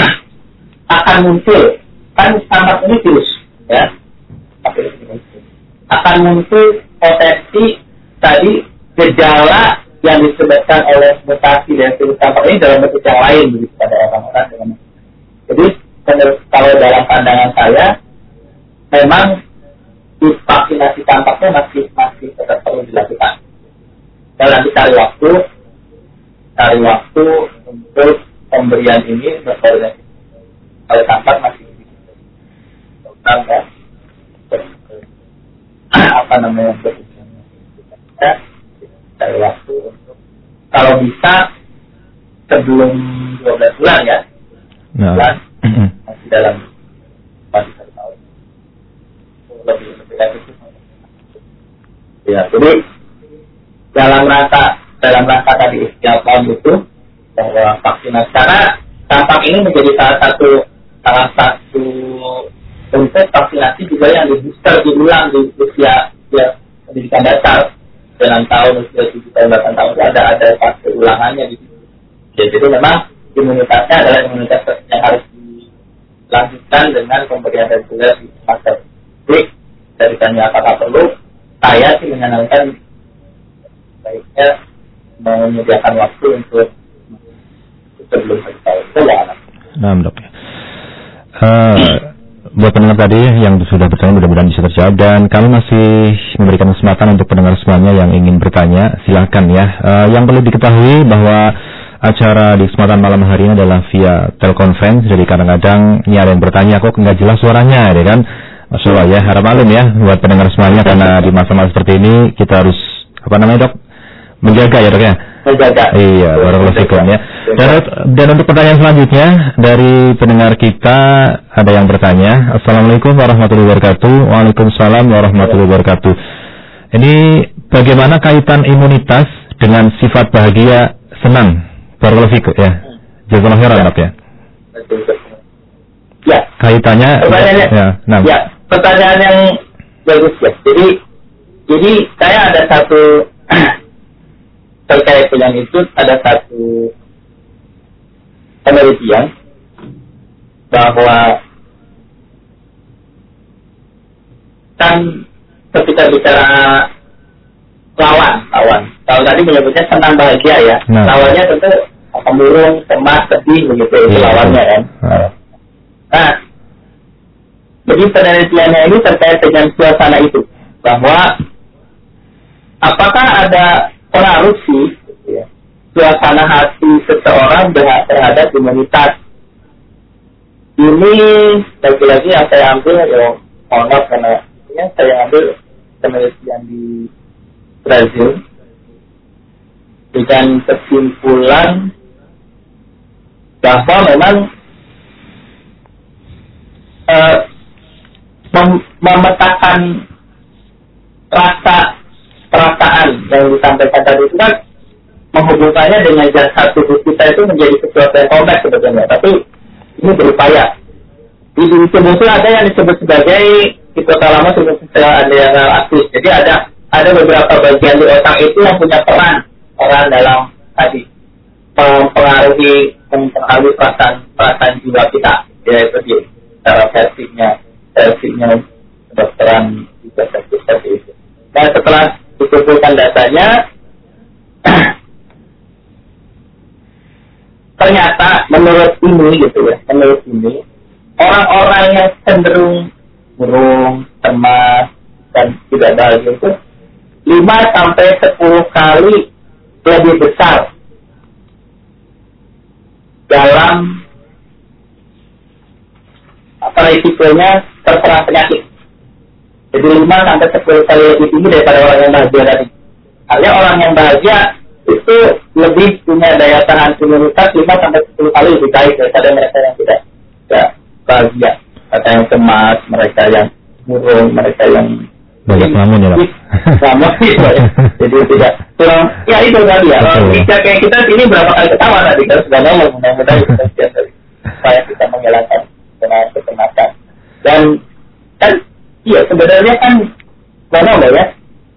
akan muncul kan campak ini virus ya, akan muncul potensi tadi gejala yang disebabkan oleh mutasi dari virus campak ini dalam bentuk yang lain begitu pada orang-orang dengan. Jadi kalau dalam pandangan saya memang vaksinasi campaknya masih masih tetap perlu dilakukan. Dan nanti cari waktu, cari waktu untuk pemberian ini berkoordinasi. Kalau campak masih tentang ya, apa namanya ya, cari waktu untuk kalau bisa sebelum dua belas bulan ya, nah. bulan masih dalam masih satu tahun lebih lebih dari itu. Ya, jadi dalam rangka dalam rangka tadi ikhtiar tahun itu bahwa vaksinasi karena campak ini menjadi salah satu salah satu bentuk vaksinasi juga yang di booster diulang di usia ya, pendidikan dasar dengan tahun usia tujuh tahun delapan tahun itu ada ada fase ulangannya di situ. Ya, jadi memang imunitasnya adalah imunitas yang harus dilanjutkan dengan pemberian reguler di fase klik. Dari tanya apakah perlu, saya sih menyarankan baiknya menyediakan waktu untuk sebelum satu tahun itu ya. Nah, dok. Uh, buat pendengar tadi yang sudah bertanya mudah-mudahan bisa terjawab dan kami masih memberikan kesempatan untuk pendengar semuanya yang ingin bertanya silakan ya. Uh, yang perlu diketahui bahwa acara di kesempatan malam hari ini adalah via telekonferensi, jadi kadang-kadang ini ada yang bertanya kok nggak jelas suaranya, ya kan? Masya Allah ya, harap maklum ya buat pendengar semuanya karena di masa-masa seperti ini kita harus apa namanya dok? Menjaga ya dok ya? Menjaga. Iya, barakallahu fikum ya. Dan, dan untuk pertanyaan selanjutnya dari pendengar kita ada yang bertanya, Assalamualaikum warahmatullahi wabarakatuh. Waalaikumsalam warahmatullahi wabarakatuh. Ini bagaimana kaitan imunitas dengan sifat bahagia senang? Barakallahu fikum ya. Jazakallahu khairan dok ya. Ya. Kaitannya pertanyaannya, ya, nah. ya, pertanyaan yang bagus ya. Jadi, jadi saya ada satu terkait dengan itu ada satu penelitian bahwa kan ketika bicara lawan, lawan. Kalau tadi menyebutnya senang bahagia ya, nah. Lawannya tentu pemurung, cemas, sedih begitu itu ya, lawannya kan. Nah. Nah, jadi penelitiannya ini terkait dengan suasana itu, bahwa apakah ada pengaruh sih ya, suasana hati seseorang terhadap imunitas. Ini lagi-lagi yang saya ambil ya, mohon maaf karena ya, saya ambil penelitian di Brazil dengan kesimpulan bahwa memang Uh, mem- memetakan rasa perasaan yang disampaikan tadi itu kan menghubungkannya dengan jasad tubuh kita itu menjadi sesuatu yang kompleks sebetulnya, tapi ini berupaya. Di tubuh itu ada yang disebut sebagai hipotalamus ada yang aktif. Jadi ada ada beberapa bagian di otak itu yang punya peran peran dalam tadi mempengaruhi mempengaruhi perasaan perasaan jiwa kita, yaitu dia cara versinya, versinya kedokteran juga seperti itu. Dan setelah dikumpulkan datanya, ternyata menurut ini gitu ya, menurut ini orang-orang yang cenderung murung, cemas dan tidak bahagia itu lima sampai sepuluh kali lebih besar dalam apa risikonya terserang penyakit. Jadi lima sampai sepuluh kali lebih tinggi daripada orang yang bahagia tadi. Artinya orang yang bahagia itu lebih punya daya tahan imunitas lima sampai sepuluh kali lebih baik daripada mereka yang tidak tidak bahagia. Mereka yang cemas, mereka yang murung, mereka yang banyak ngelamun ya, Pak. Sama gitu ya. Jadi tidak kurang, ya itu tadi ya. Kita kayak kita sini berapa kali ketawa tadi kan sudah ngomong, mudah-mudahan kita siap dari supaya kita menghilangkan dengan kecemasan. Dan kan iya sebenarnya kan mana ya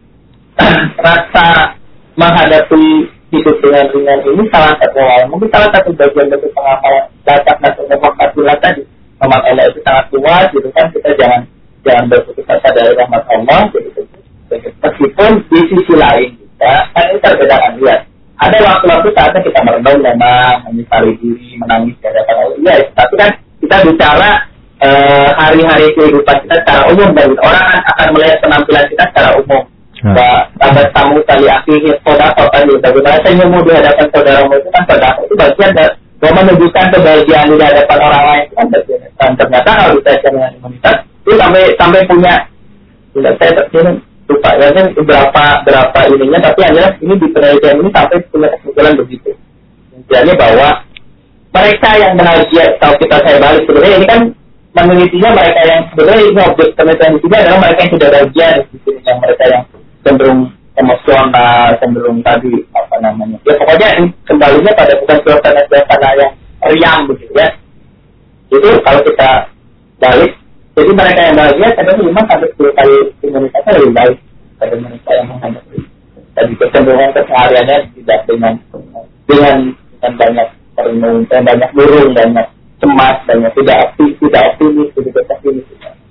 rasa menghadapi hidup dengan ringan ini salah satu hal, mungkin salah satu bagian dari pengapalan dasar dan demokrasi tadi. Memang enak itu sangat kuat gitu kan, kita jangan jangan berputus asa dari rahmat Allah. Gitu. Meskipun di sisi lain juga, kan ini perbedaan lihat. Ada waktu-waktu saatnya kita merenung memang, menyesali diri, menangis di hadapan Allah. Iya, tapi kan kita bicara uh, hari-hari kehidupan kita secara umum, dan orang kan akan melihat penampilan kita secara umum. Sahabat tamu kali akhirnya saudara tadi, bagaimana senyummu di hadapan saudaramu itu kan saudara itu bagian dari menunjukkan kebahagiaan di hadapan orang lain kan bagian. Dan ternyata kalau kita dengan imunitas itu sampai sampai punya, tidak saya terkini lupa ya kan berapa berapa ininya, tapi yang jelas ini di penelitian ini sampai punya kesimpulan begitu. Intinya bahwa mereka yang bahagia, kalau kita saya balik sebenarnya ini kan menelitinya mereka yang sebenarnya ini objek penelitian itu adalah mereka yang sudah bahagia di sini, yang mereka yang cenderung emosional, cenderung tadi apa namanya ya pokoknya ini kembalinya pada bukan suasana-suasana yang riang begitu ya. Itu kalau kita balik, jadi mereka yang bahagia kadang lima sampai sepuluh kali imunitasnya lebih baik pada mereka yang menghadapi tadi kecenderungan kesehariannya tidak dengan dengan dengan banyak perenung, dan banyak burung, banyak cemas, banyak tidak aktif, tidak optimis, tidak pesimis.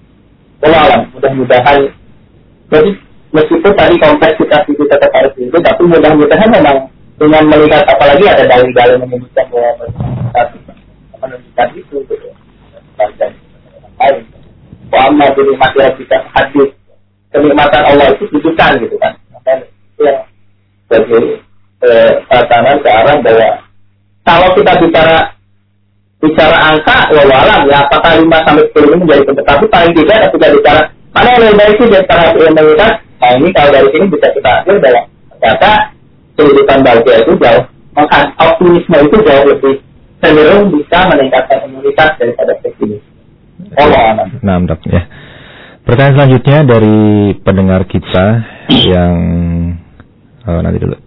Walau mudah-mudahan jadi meskipun tadi kompleksitas itu tetap harus itu, tapi mudah-mudahan memang dengan melihat apalagi ada dalil-dalil menyebutkan bahwa menunjukkan itu gitu. Dan lain. Wa'amma binikmati rabbika hadis. Kenikmatan Allah itu tunjukkan gitu kan. Makanya itu yang jadi tatanan ke arah bahwa kalau kita bicara bicara angka, walau ya apakah lima sampai sepuluh ini menjadi penting, tapi paling tidak kita bicara mana yang lebih baik sih dari para imunitas. Nah ini kalau dari sini bisa kita ambil adalah ternyata kehidupan bahagia itu jauh, maka optimisme itu jauh lebih cenderung bisa meningkatkan imunitas daripada pesimis. Allah. Nah, dok, ya. Pertanyaan selanjutnya dari pendengar kita yang oh, nanti dulu.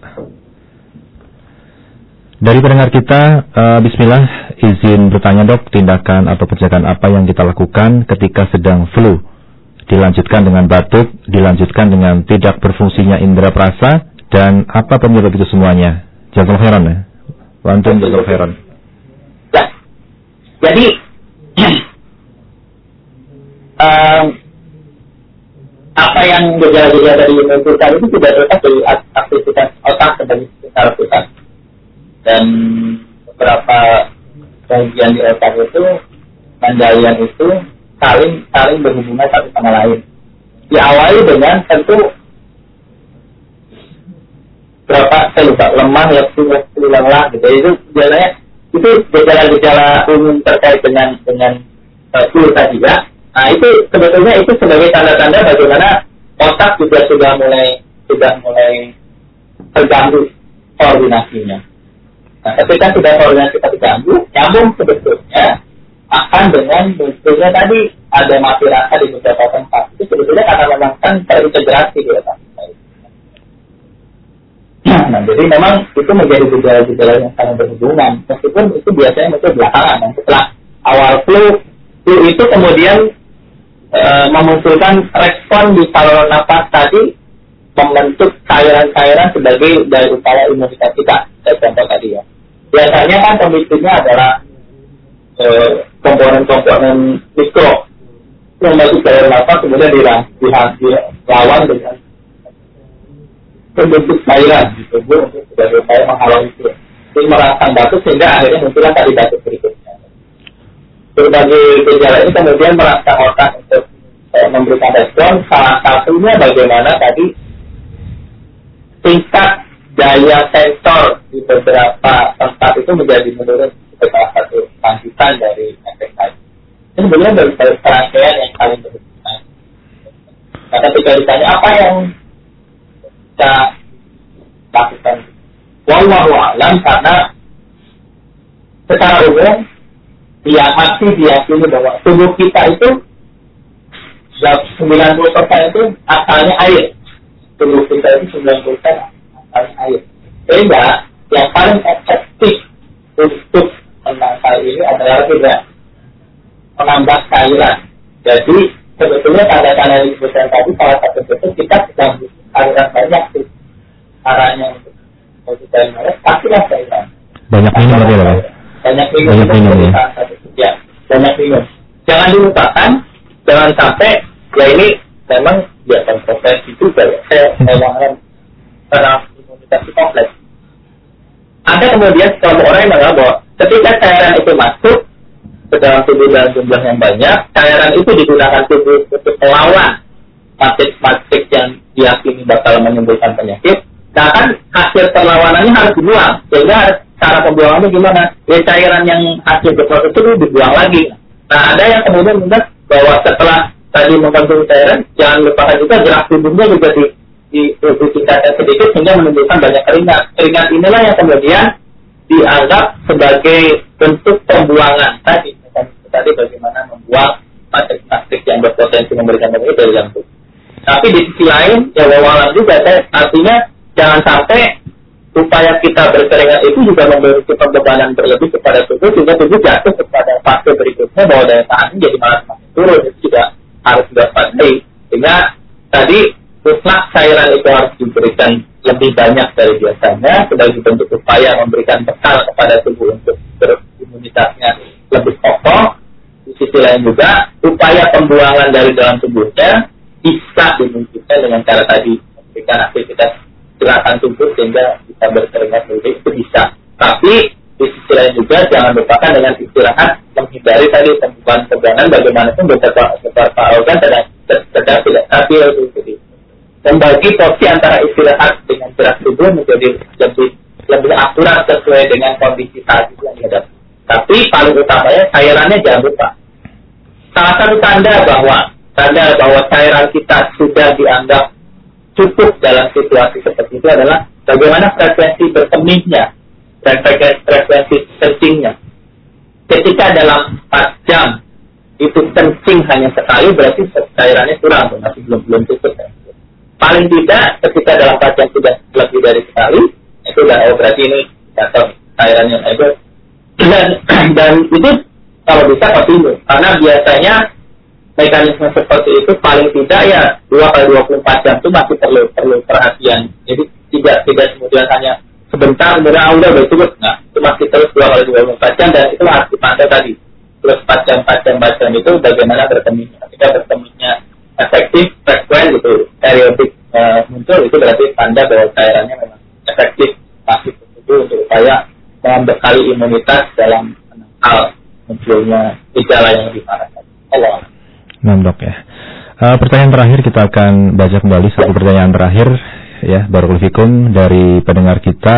Dari pendengar kita, uh, Bismillah, izin bertanya dok, tindakan atau kerjaan apa yang kita lakukan ketika sedang flu? Dilanjutkan dengan batuk, dilanjutkan dengan tidak berfungsinya indera perasa, dan apa penyebab itu semuanya? Jazakallahu khairan ya. Wantum jazakallahu khairan. Ya. Jadi um, apa yang gejala-gejala dari menunjukkan itu tidak terletak dari aktivitas otak sebagai secara pusat. Dan beberapa bagian di otak itu, mandalian itu saling saling berhubungan satu sama lain. Diawali dengan tentu berapa saya lupa lemah ya flu lelah gitu. Itu biasanya itu gejala-gejala umum terkait dengan dengan uh, flu tadi ya. Nah itu sebetulnya itu sebagai tanda-tanda bagaimana otak juga sudah mulai sudah mulai terganggu koordinasinya. Nah ketika sudah koordinasi terganggu, nyambung sebetulnya akan dengan sebetulnya tadi ada mati rasa di beberapa tempat. Itu sebetulnya karena memang kan terintegrasi di otak. Nah, jadi memang itu menjadi gejala-gejala yang sangat berhubungan. Meskipun itu biasanya muncul belakangan. Dan setelah awal flu, flu itu kemudian e, memunculkan respon di saluran nafas tadi, membentuk cairan-cairan sebagai daya upaya imunitas kita. Saya contoh tadi ya. Biasanya kan pemicunya adalah e, komponen-komponen mikro yang masuk saluran nafas kemudian dilawan dengan membentuk cairan di tubuh untuk sebagai upaya menghalau itu. Jadi merangsang batuk sehingga akhirnya muncullah tadi batuk berikutnya. Berbagai gejala ini kemudian merangsang otak untuk eh, memberikan respon. Salah satunya bagaimana tadi tingkat daya sensor di beberapa tempat itu menjadi menurun sebagai salah satu lanjutan dari efek tadi. Ini sebenarnya dari serangkaian yang paling berhubungan. Nah, ketika ditanya apa yang kita lakukan, wallahu a'lam, karena secara umum dia masih diyakini bahwa tubuh kita itu sembilan puluh persen itu asalnya air. Tubuh kita itu sembilan puluh persen asalnya air. Sehingga yang paling efektif untuk menangkal ini adalah tidak menambah cairan. Jadi sebetulnya tanda-tanda yang disebutkan tadi salah satu itu kita sedang cairan banyak sih. Caranya untuk untuk cairan pastilah cairan. Banyak minum lagi ya, Banyak minum. Banyak minum ya. Ya, banyak minum. Jangan dilupakan, jangan sampai Ya ini memang ya kontroversi juga ya. Saya ngomongin karena imunitas kompleks. Ada kemudian kelompok orang yang menganggap bahwa ketika cairan itu masuk ke dalam tubuh dalam jumlah yang banyak, cairan itu digunakan tubuh untuk melawan partik-partik yang diyakini bakal menimbulkan penyakit. Nah kan hasil perlawanannya harus dibuang. Sehingga cara pembuangannya gimana? Ya cairan yang hasil berproses itu dibuang lagi. Nah ada yang kemudian menurut bahwa setelah tadi mengkonsumsi cairan, jangan lupakan juga gerak tubuhnya juga di di ditingkatkan sedikit sehingga menimbulkan banyak keringat. Keringat inilah yang kemudian dianggap sebagai bentuk pembuangan tadi. Tadi bagaimana membuang plastik-plastik yang berpotensi memberikan penyakit dari dalam tubuh. Tapi di sisi lain, ya wawalan juga, saya, artinya jangan sampai upaya kita berkeringat itu juga memberi pembebanan berlebih kepada tubuh sehingga tubuh jatuh kepada fase berikutnya bahwa daya tahannya jadi malah semakin turun. Itu juga harus diwaspadai. Sehingga tadi mutlak cairan itu harus diberikan lebih banyak dari biasanya sebagai bentuk upaya memberikan bekal kepada tubuh untuk berimunitasnya lebih kokoh. Di sisi lain juga upaya pembuangan dari dalam tubuhnya bisa dimungkinkan dengan cara tadi memberikan aktivitas gerakan tubuh sehingga bisa berkeringat lebih, itu bisa. Tapi di sisi lain juga jangan lupakan dengan istirahat menghindari tadi pembuangan-pembuangan bagaimanapun beberapa beberapa organ sedang sedang tidak stabil. Jadi membagi porsi antara istirahat dengan gerak tubuh menjadi lebih lebih akurat sesuai dengan kondisi saat itu yang dihadapi. Tapi paling utamanya cairannya jangan lupa. Salah satu tanda bahwa tanda bahwa cairan kita sudah dianggap cukup dalam situasi seperti itu adalah bagaimana frekuensi berkemihnya, frekuensi, frekuensi kencingnya. Ketika dalam empat jam itu kencing hanya sekali, berarti cairannya kurang, masih belum belum cukup. Paling tidak ketika dalam empat jam sudah lebih dari sekali, itu sudah oh, berarti ini atau cairannya itu. Dan, dan itu kalau bisa kontinu, karena biasanya mekanisme seperti itu paling tidak ya dua kali dua puluh empat jam itu masih perlu perlu perhatian. Jadi tidak tidak kemudian hanya sebentar kemudian udah udah cukup. Nah, itu masih terus dua kali dua puluh empat jam dan itu harus dipantau tadi. Terus empat jam empat jam empat jam itu bagaimana berkemihnya. Ketika berkemihnya efektif, frekuen gitu, periodik uh, muncul, itu berarti tanda bahwa cairannya memang efektif masih itu untuk upaya membekali imunitas dalam hal munculnya gejala yang lebih parah. Allah. Nah, dok ya. Uh, pertanyaan terakhir kita akan baca kembali satu pertanyaan terakhir ya, Barakallahu fikum dari pendengar kita.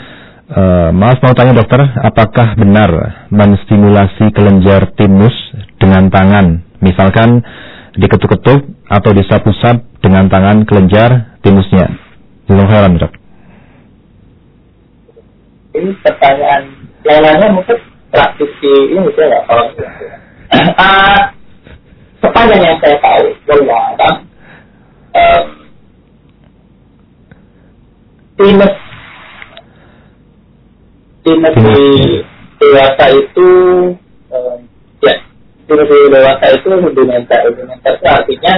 Uh, maaf mau tanya dokter, apakah benar menstimulasi kelenjar timus dengan tangan, misalkan diketuk-ketuk atau disap-usap dengan tangan kelenjar timusnya? Belum heran, dok. Ini pertanyaan lainnya mungkin praktisi ini saya nggak tahu. Uh, sepanjang yang saya tahu, bahwa um, timus timus di dewasa itu um, ya timus di dewasa itu rudimenter. Rudimenter itu artinya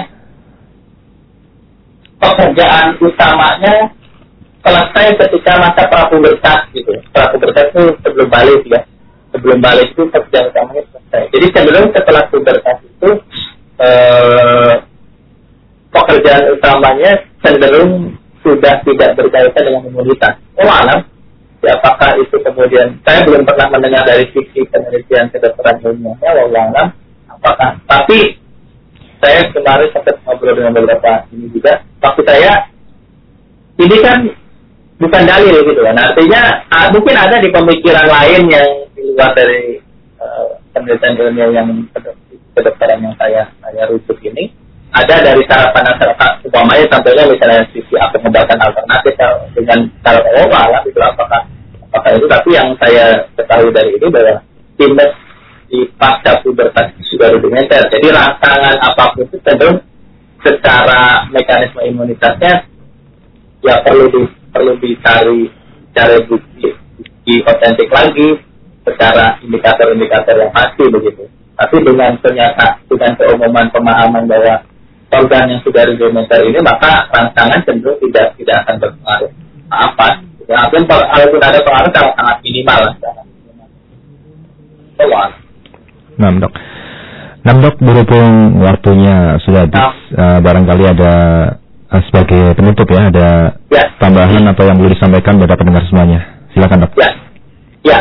pekerjaan utamanya selesai ketika masa prapubertas gitu. Prapubertas itu sebelum balik ya. Sebelum balik itu pekerjaan utamanya selesai. Jadi sebelum setelah pubertas itu eh, pekerjaan utamanya cenderung sudah tidak berkaitan dengan imunitas. Oh alam, ya, apakah itu kemudian saya belum pernah mendengar dari sisi penelitian kedokteran ilmiahnya, wallahu alam. Apakah? Tapi saya kemarin sempat ngobrol dengan beberapa ini juga. Waktu saya ini kan bukan dalil gitu kan. Artinya uh, mungkin ada di pemikiran lain yang di luar dari uh, penelitian ilmiah yang kedokteran yang saya saya rujuk ini. Ada dari cara pandang masyarakat umpamanya contohnya misalnya sisi pengobatan alternatif dengan cara obat itu apakah apakah itu, tapi yang saya ketahui dari ini bahwa timus di pasca pubertas sudah rudimenter. Jadi rangsangan apapun itu cenderung secara mekanisme imunitasnya ya perlu di perlu dicari cari bukti bukti otentik lagi secara indikator-indikator yang pasti begitu. Tapi dengan ternyata dengan keumuman pemahaman bahwa organ yang sudah rudimenter ini, maka rangsangan cenderung tidak tidak akan berpengaruh apa. Ya, walaupun ada pengaruh sangat minimal lah. Nah, dok. Nah, Dok, berhubung waktunya sudah habis, uh, barangkali ada uh, sebagai penutup ya, ada ya. tambahan atau yang boleh disampaikan kepada pendengar semuanya. Silakan, Dok. Ya, ya.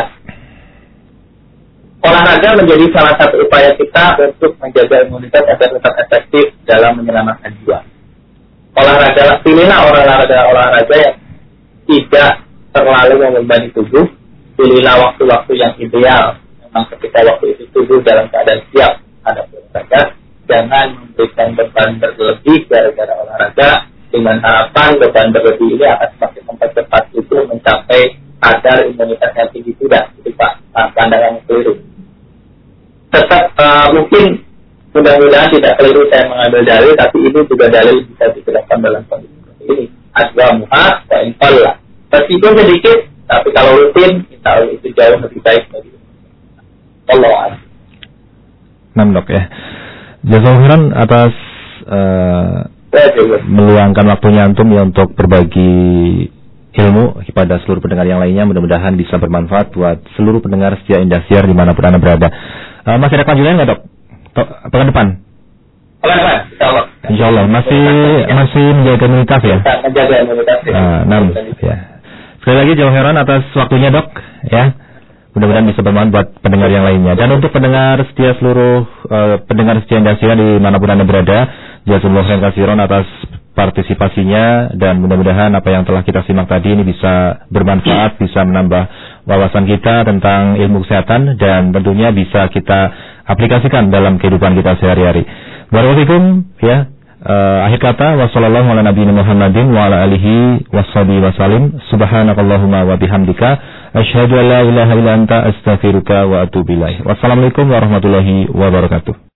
Olahraga menjadi salah satu upaya kita untuk menjaga imunitas agar tetap efektif dalam menyelamatkan jiwa. Olahraga, pilihlah olahraga olahraga yang tidak terlalu membebani tubuh. Pilihlah waktu-waktu yang ideal. Memang ketika waktu itu tubuh dalam keadaan siap ada olahraga, jangan memberikan beban berlebih gara-gara olahraga dengan harapan beban berlebih ini akan semakin mempercepat tubuh mencapai kadar imunitasnya tinggi. Tidak, itu Pak, pandangan yang keliru. Tetap uh, mungkin mudah-mudahan tidak keliru saya mengambil dalil, tapi ini juga dalil bisa dijelaskan dalam kondisi seperti ini. Asbamuha wa infalla. Meskipun sedikit, tapi kalau rutin, insya Allah itu jauh lebih baik bagi Allah. Nah, Dok ya. Jazakallahu atas uh, meluangkan waktunya antum ya untuk berbagi ilmu kepada seluruh pendengar yang lainnya. Mudah-mudahan bisa bermanfaat buat seluruh pendengar setia Indosiar dimanapun Anda berada. Uh, masih ada kelanjutan nggak, Dok? Pekan depan? Pekan depan, insya Allah. Insya Allah. Masih masih menjaga imunitas ya? Menjaga imunitas ya. Uh, nah, ya. Sekali lagi jazakallahu atas waktunya, Dok ya. Mudah-mudahan bisa bermanfaat buat pendengar yang lainnya. Dan untuk pendengar setia seluruh uh, pendengar setia Indosiar dimanapun Anda berada, jazakallahu khairan atas partisipasinya, dan mudah-mudahan apa yang telah kita simak tadi ini bisa bermanfaat, bisa menambah wawasan kita tentang ilmu kesehatan, dan tentunya bisa kita aplikasikan dalam kehidupan kita sehari-hari. Barakallahu ya. Uh, akhir kata, wassallallahu ala nabiyina Muhammadin wa ala alihi washabihi wasallim. Subhanakallahumma wa bihamdika asyhadu an la ilaha illa anta astaghfiruka wa atubu ilaik. Wassalamualaikum warahmatullahi wabarakatuh.